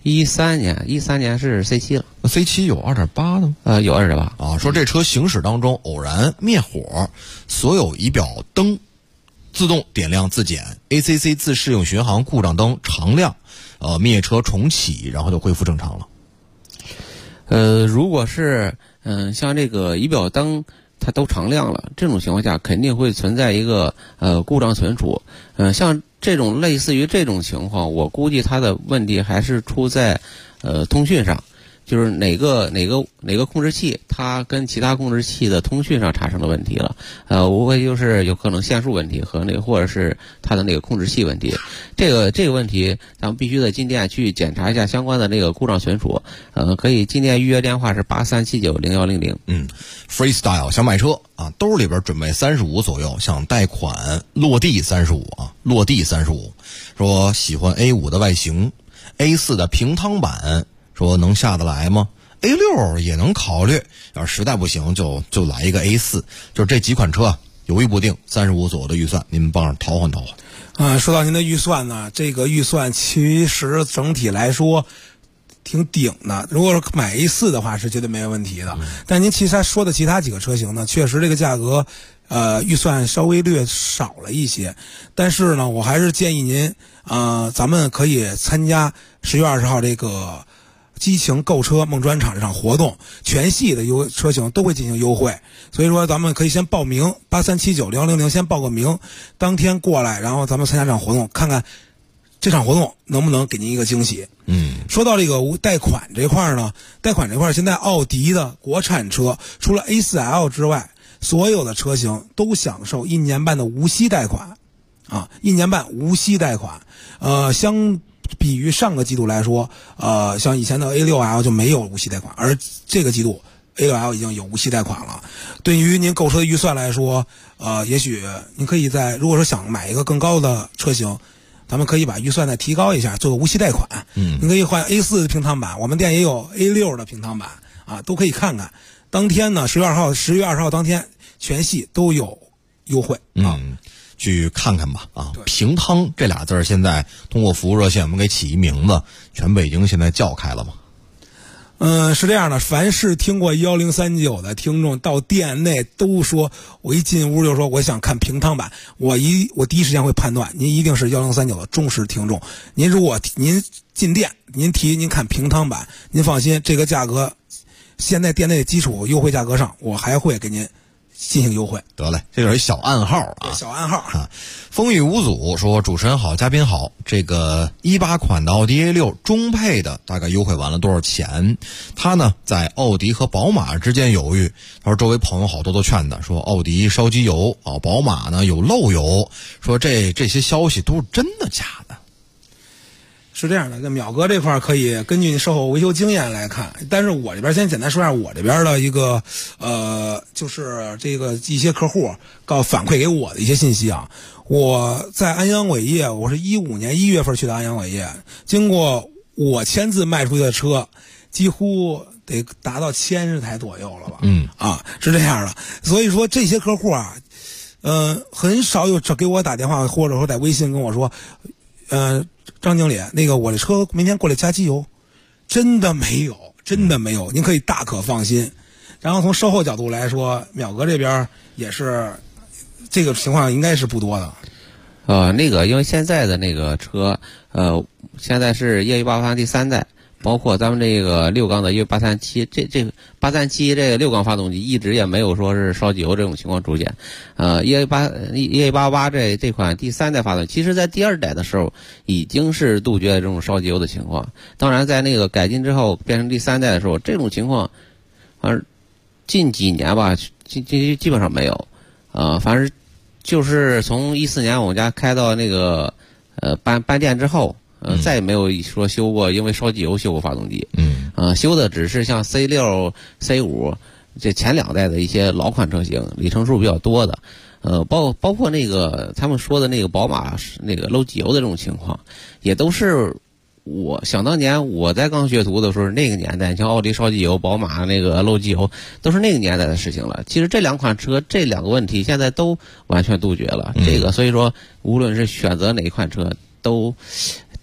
13年是 C7 了。 C7 有 2.8 的吗？有 2.8 啊。说这车行驶当中偶然灭火，所有仪表灯自动点亮自检 ，ACC 自适应巡航故障灯常亮，灭车重启，然后就恢复正常了。 如果是像这个仪表灯它都常亮了，这种情况下肯定会存在一个故障存储。像这种类似于这种情况，我估计它的问题还是出在通讯上。就是哪个控制器，它跟其他控制器的通讯上产生了问题了，无非就是有可能线束问题和或者是它的那个控制器问题。这个问题，咱们必须得进店去检查一下相关的那个故障存储。可以进店预约电话是83790100。 Freestyle 想买车啊，兜里边准备35左右，想贷款落地35啊，落地35。说喜欢 A5 的外形 ，A4 的平汤版。说能下得来吗 ？A6 也能考虑，要是实在不行就来一个 A4，就是这几款车犹豫不定，35左右的预算，您帮着淘换淘换。 说到您的预算呢，这个预算其实整体来说挺顶的。如果是买 A4 的话，是绝对没有问题的。但您其实说的其他几个车型呢，确实这个价格预算稍微略少了一些。但是呢，我还是建议您咱们可以参加10月20号这个激情购车梦专场这场活动，全系的车型都会进行优惠，所以说咱们可以先报名83790100，先报个名，当天过来，然后咱们参加这场活动，看看这场活动能不能给您一个惊喜。说到这个贷款这块呢，现在奥迪的国产车除了 A4L 之外，所有的车型都享受1年半的无息贷款啊，1年半无息贷款。相比于上个季度来说，像以前的 A6L 就没有无息贷款，而这个季度 A6L 已经有无息贷款了。对于您购车的预算来说，也许您可以如果说想买一个更高的车型，咱们可以把预算再提高一下，做个无息贷款。您可以换 A4 的平汤版，我们店也有 A6 的平汤版啊，都可以看看。当天呢，10月20号当天，全系都有优惠啊。 去看看吧啊！平汤这俩字现在通过服务热线我们给起一名字，全北京现在叫开了吗？ 是这样的，凡是听过1039的听众到店内都说，我一进屋就说我想看平汤版，我第一时间会判断您一定是1039的忠实听众。如果您进店您看平汤版，您放心，这个价格现在店内的基础优惠价格上，我还会给您进行优惠。 得嘞，这就是一小暗号啊， 小暗号啊。风雨无阻说，主持人好，嘉宾好。这个18款的奥迪 A6 中配的大概优惠完了多少钱？他呢在奥迪和宝马之间犹豫。他说周围朋友好多都劝他，说奥迪烧机油啊，宝马呢有漏油。说这些消息都是真的假的？ 是这样的，淼哥这块可以根据你售后维修经验来看，但是我这边先简单说一下我这边的一个就是这个一些客户反馈给我的一些信息啊。我在安阳伟业，我是15年1月份去的安阳伟业，经过我签字卖出去的车，几乎得达到1000台左右了吧？是这样的。所以说这些客户啊，很少有给我打电话，或者说在微信跟我说，张经理，那个我的车明天过来加机油，真的没有，您可以大可放心。然后从售后角度来说，淼哥这边也是这个情况应该是不多的。 因为现在的那个车，现在是11883第3代，包括咱们这个6缸的18837，这837这个6缸发动机一直也没有说是烧机油这种情况出现。188这款第3代发动机，其实在第2代的时候已经是杜绝了这种烧机油的情况。当然，在那个改进之后变成第3代的时候，这种情况，反正近几年吧，基本上没有。反正就是从14年我们家开到那个搬店之后。再也没有说修过，因为烧机油修过发动机。修的只是像 C6、C5这前2代的一些老款车型，里程数比较多的。包括那个他们说的那个宝马那个漏机油的这种情况，也都是我想当年我在刚学徒的时候那个年代，像奥迪烧机油、宝马那个漏机油，都是那个年代的事情了。其实这2款车这2个问题现在都完全杜绝了。所以说无论是选择哪一款车都。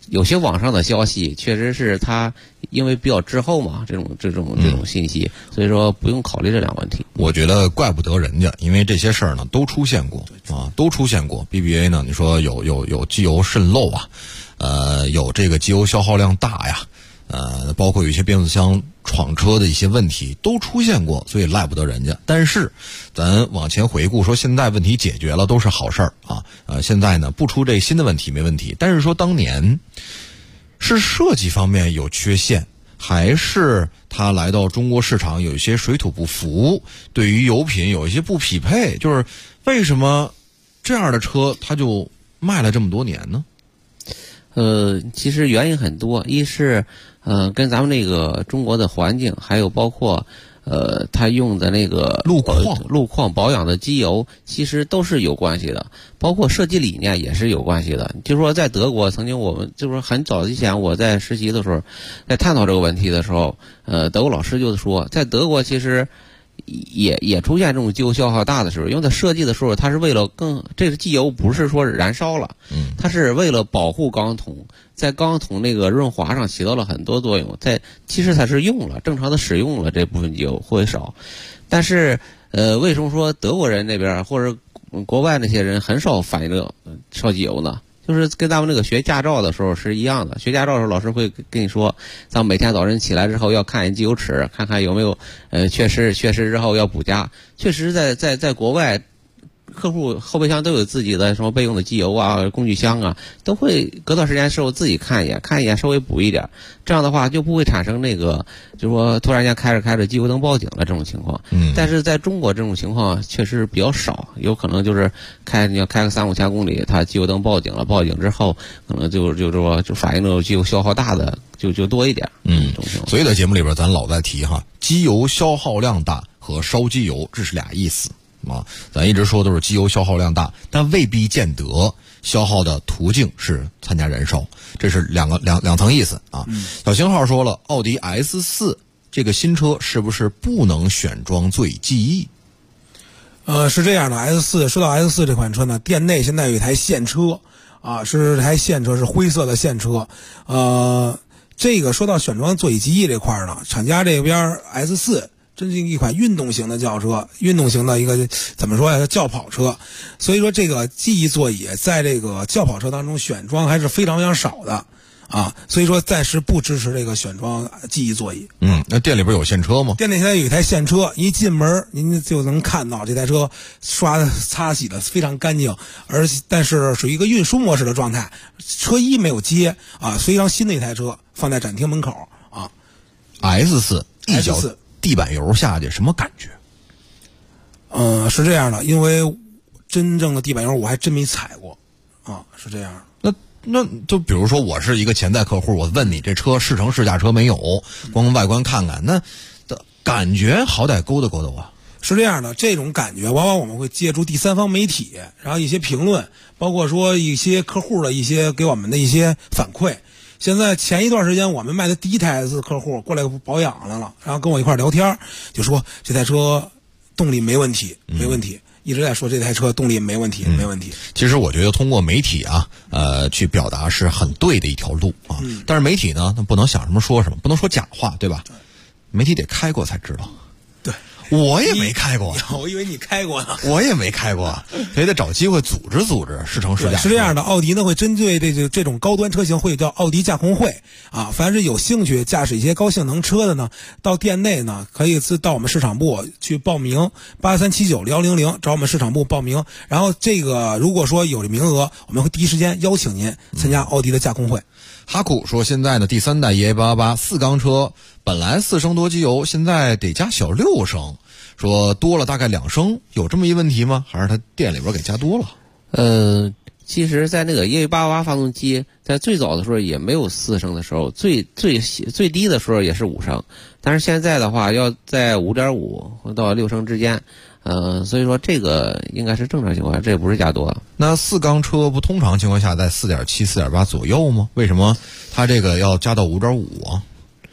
有些网上的消息确实是它因为比较滞后嘛，这种信息，所以说不用考虑这两个问题。 我觉得怪不得人家，因为这些事儿呢都出现过啊，都出现过。BBA 呢，你说有机油渗漏啊，有这个机油消耗量大呀，包括有一些变速箱闯车的一些问题都出现过，所以赖不得人家。但是咱往前回顾说，现在问题解决了都是好事儿啊。现在呢不出这新的问题没问题，但是说当年是设计方面有缺陷，还是它来到中国市场有一些水土不服，对于油品有一些不匹配，就是为什么这样的车它就卖了这么多年呢？ 其实原因很多，一是跟咱们那个中国的环境，还有包括它用的那个路况保养的机油，其实都是有关系的，包括设计理念也是有关系的。就是说在德国，曾经我们就是很早之前我在实习的时候，在探讨这个问题的时候，德国老师就是说，在德国其实也出现这种机油消耗大的时候，因为它设计的时候，它是为了这个机油不是说燃烧了，它是为了保护钢筒，在钢筒那个润滑上起到了很多作用。其实它是正常的使用了这部分机油会少，但是为什么说德国人那边或者国外那些人很少反映这烧机油呢？就是跟咱们那个学驾照的时候是一样的，学驾照的时候老师会跟你说，咱们每天早晨起来之后要看一机油尺，看看有没有缺失之后要补加。确实在国外，客户后备箱都有自己的什么备用的机油啊、工具箱啊，都会隔段时间时候自己看一眼稍微补一点，这样的话就不会产生那个就是说突然间开着机油灯报警了这种情况。但是在中国这种情况确实比较少，有可能就是你要开个3-5千公里，它机油灯报警了，报警之后可能就反映这种机油消耗大的就多一点。 所以在节目里边咱老在提哈，机油消耗量大和烧机油这是俩意思。咱一直说都是机油消耗量大，但未必见得消耗的途径是参加燃烧，这是两层意思啊。小星号说了，奥迪 S4 这个新车是不是不能选装座椅记忆？ 是这样的 ，S4 说到 S4 这款车呢，店内现在有一台现车啊，是台现车，是灰色的现车。这个说到选装座椅记忆这块呢，厂家这边 S4。真是一款运动型的轿车，运动型的一个怎么说呀？轿跑车，所以说这个记忆座椅在这个轿跑车当中选装还是非常非常少的啊，所以说暂时不支持这个选装记忆座椅。 那店里边有现车吗？ 店里现在有一台现车，一进门您就能看到这台车擦洗的非常干净，但是属于一个运输模式的状态，车衣没有接啊，非常新的一台车放在展厅门口啊。 S4 一脚地板油下去什么感觉？ 是这样的，因为真正的地板油我还真没踩过啊，是这样的。那就比如说我是一个潜在客户，我问你这车试乘试驾车没有，光外观看看，那的感觉好歹勾搭勾搭我。 是这样的，这种感觉往往我们会借助第三方媒体，然后一些评论，包括说一些客户的一些给我们的一些反馈。现在前一段时间我们卖的第一台 S 客户过来保养来了，然后跟我一块聊天，就说这台车动力没问题，没问题，一直在说这台车动力没问题，没问题。 其实我觉得通过媒体啊，去表达是很对的一条路啊。但是媒体呢，不能想什么说什么，不能说假话，对吧？媒体得开过才知道。 对。 我也没开过， 我以为你开过呢。 我也没开过，所以得找机会组织试乘试驾。 是这样的，奥迪呢会针对这种高端车型会叫奥迪驾控会啊，凡是有兴趣驾驶一些高性能车的呢，到店内呢可以到我们市场部去报名，8379-100找我们市场部报名。然后这个如果说有名额，我们会第一时间邀请您参加奥迪的驾控会。 哈库说，现在呢第3代 EA888 4缸车本来4升多机油，现在得加小6升，说多了大概2升，有这么一问题吗？还是他店里边给加多了？ 其实在那个EA88发动机在最早的时候也没有4升的时候，最低的时候也是5升，但是现在的话要在5.5到6升之间。所以说这个应该是正常情况，这也不是加多。 那4缸车不通常情况下在4.7、4.8左右吗？为什么它这个要加到5.5啊？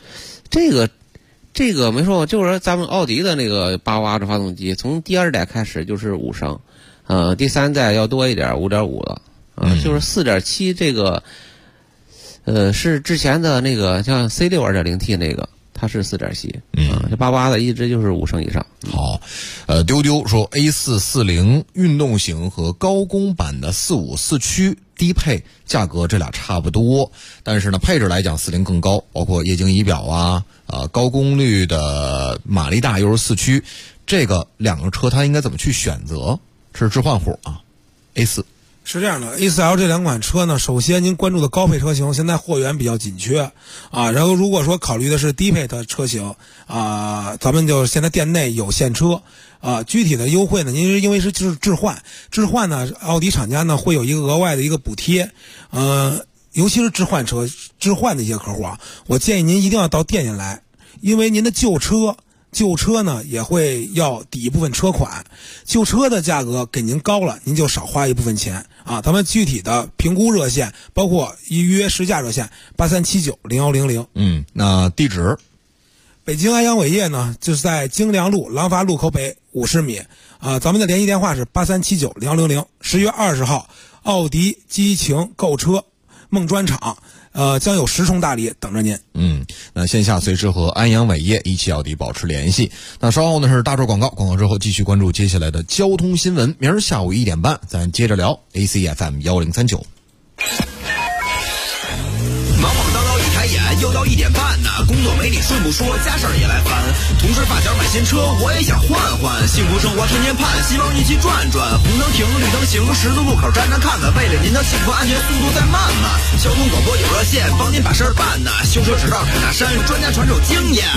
这个没说，就是说咱们奥迪的那个8瓦的发动机，从第2代开始就是5升，第3代要多一点，5.5了，就是4.7这个。 是之前的那个像 C6 2.0T 那个，它是4.7，这88的一直就是5升以上。 好，丢丢说 A440 运动型和高功版的45四驱低配价格这俩差不多，但是呢配置来讲40更高，包括液晶仪表啊，高功率的马力大又是四驱，这个两个车它应该怎么去选择？这是置换户啊 ，A4。 是这样的 ，A4L 这两款车呢，首先您关注的高配车型现在货源比较紧缺啊，然后如果说考虑的是低配的车型啊，咱们就现在店内有现车啊，具体的优惠呢，您因为是就是置换呢，奥迪厂家呢会有一个额外的一个补贴，尤其是置换的一些客户啊，我建议您一定要到店里来，因为您的旧车呢也会要抵一部分车款，旧车的价格给您高了，您就少花一部分钱啊。咱们具体的评估热线，包括预约试驾热线83790100。 那地址？ 北京安阳伟业呢，就是在京良路廊坊路口北50米啊。咱们的联系电话是83790100。10月20号，奥迪激情购车梦专场。将有10重大礼等着您。 那线下随时和安阳伟业一汽奥迪保持联系。那稍后呢是大众广告之后继续关注接下来的交通新闻。明儿下午1点半咱接着聊 ACFM 1039。 忙忙叨叨一抬眼，又到1点半呢。工作没你顺不说，家事儿也来烦。同事发小买新车，我也想换换。幸福生活天天盼，希望一起转转。红灯停，绿灯行，十字路口站站看看。为了您的幸福安全，速度再慢慢。交通广播有热线，帮您把事儿办呐。修车指导凯大山，专家传授经验。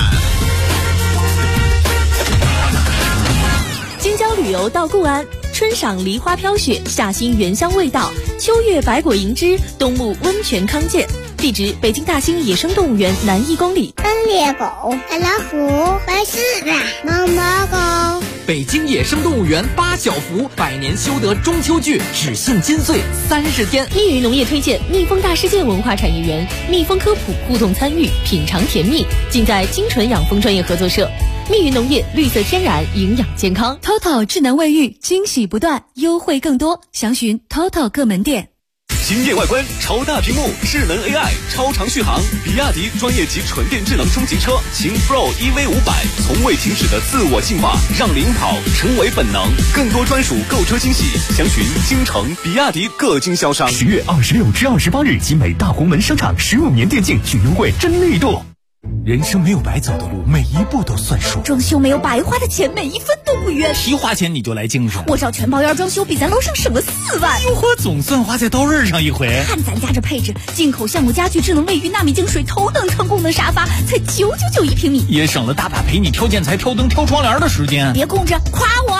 京郊旅游到固安，春赏梨花飘雪，夏欣原香味道，秋月百果迎之，冬沐温泉康健。地址：北京大兴野生动物园南1公里。 猎狗、白老虎、白狮子、毛毛狗。 北京野生动物园8小福，100年修得中秋剧，只限金穗30天。 密云农业推荐蜜蜂大世界文化产业园，蜜蜂科普互动参与，品尝甜蜜，尽在精纯养蜂专业合作社。密云农业，绿色天然，营养健康。 TOTO 智能卫浴，惊喜不断，优惠更多，详询 TOTO 各门店。 惊艳外观，超大屏幕，智能 AI， 超长续航。比亚迪专业级纯电智能中级车秦 Pro EV500，从未停止的自我进化，让领跑成为本能。更多专属购车惊喜，详询京城比亚迪各经销商。 10月26至28日，集美大红门商场15年电竞举优惠真力度。人生没有白走的路，每一步都算数。 装修没有白花的钱，每一分都不冤。 提花钱你就来精神， 我找全包院装修，比咱楼上省了4万。 哟呵，总算花在刀刃上一回。 看咱家这配置，进口橡木家具、智能卫浴、纳米净水、头等舱功能沙发，才999一平米， 也省了大把陪你挑建材、挑灯、挑窗帘的时间。 别供着，夸我。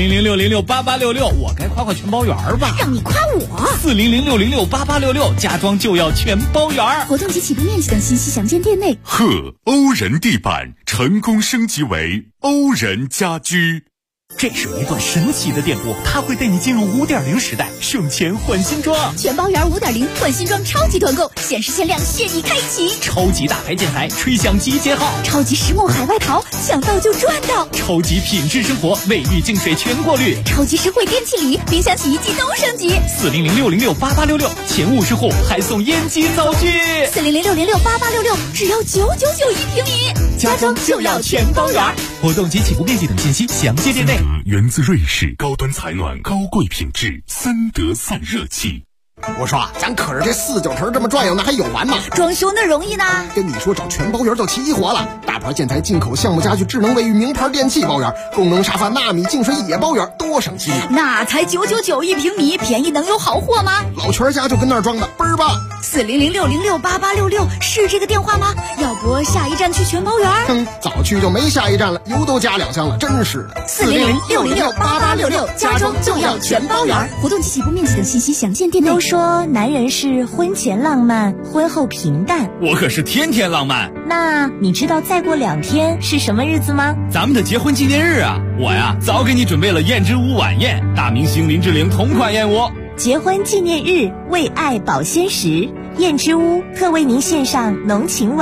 400606866，我该夸全包园吧？ 让你夸我。 400606866，家装就要全包园。 活动及起步面积等信息详见店内。 欧人地板成功升级为欧人家居。 这是一段神奇的电波，它会带你进入5.0时代，省钱换新装。 全包园5.0换新装超级团购，限时限量，现已开启。 超级大牌建材，吹响集结号。 超级实木海外淘，想到就赚到。 超级品质生活，卫浴净水全过滤。 超级实惠电器礼，冰箱、洗衣机都升级。 400606866，前50户还送烟机灶具。 400606866，只要999一平米， 家装就要全包园。活动及起步面积等信息详见店内。 源自瑞士高端采暖高贵品质3德散热器。 我说咱可是这4、9成这么转悠，那还有完吗？ 装修那容易呢。 跟你说，找全包园就齐活了，大牌建材、进口橡木家具、智能卫浴、名牌电器包园，功能沙发、纳米净水也包园，多省心啊！ 那才999一平米，便宜能有好货吗？ 老全家就跟那儿装的，倍儿棒。 400606866是这个电话吗？要不下一站去全包园？ 早去就没下一站了，油都加2箱了，真是的。 400606866，家装就要全包园。活动及起步面积等信息详见店内。 都说男人是婚前浪漫，婚后平淡。 我可是天天浪漫。 那你知道再过2天是什么日子吗？ 咱们的结婚纪念日啊！我呀早给你准备了燕之屋晚宴，大明星林志玲同款燕窝。 结婚纪念日，为爱保鲜时，燕之屋特为您献上浓情晚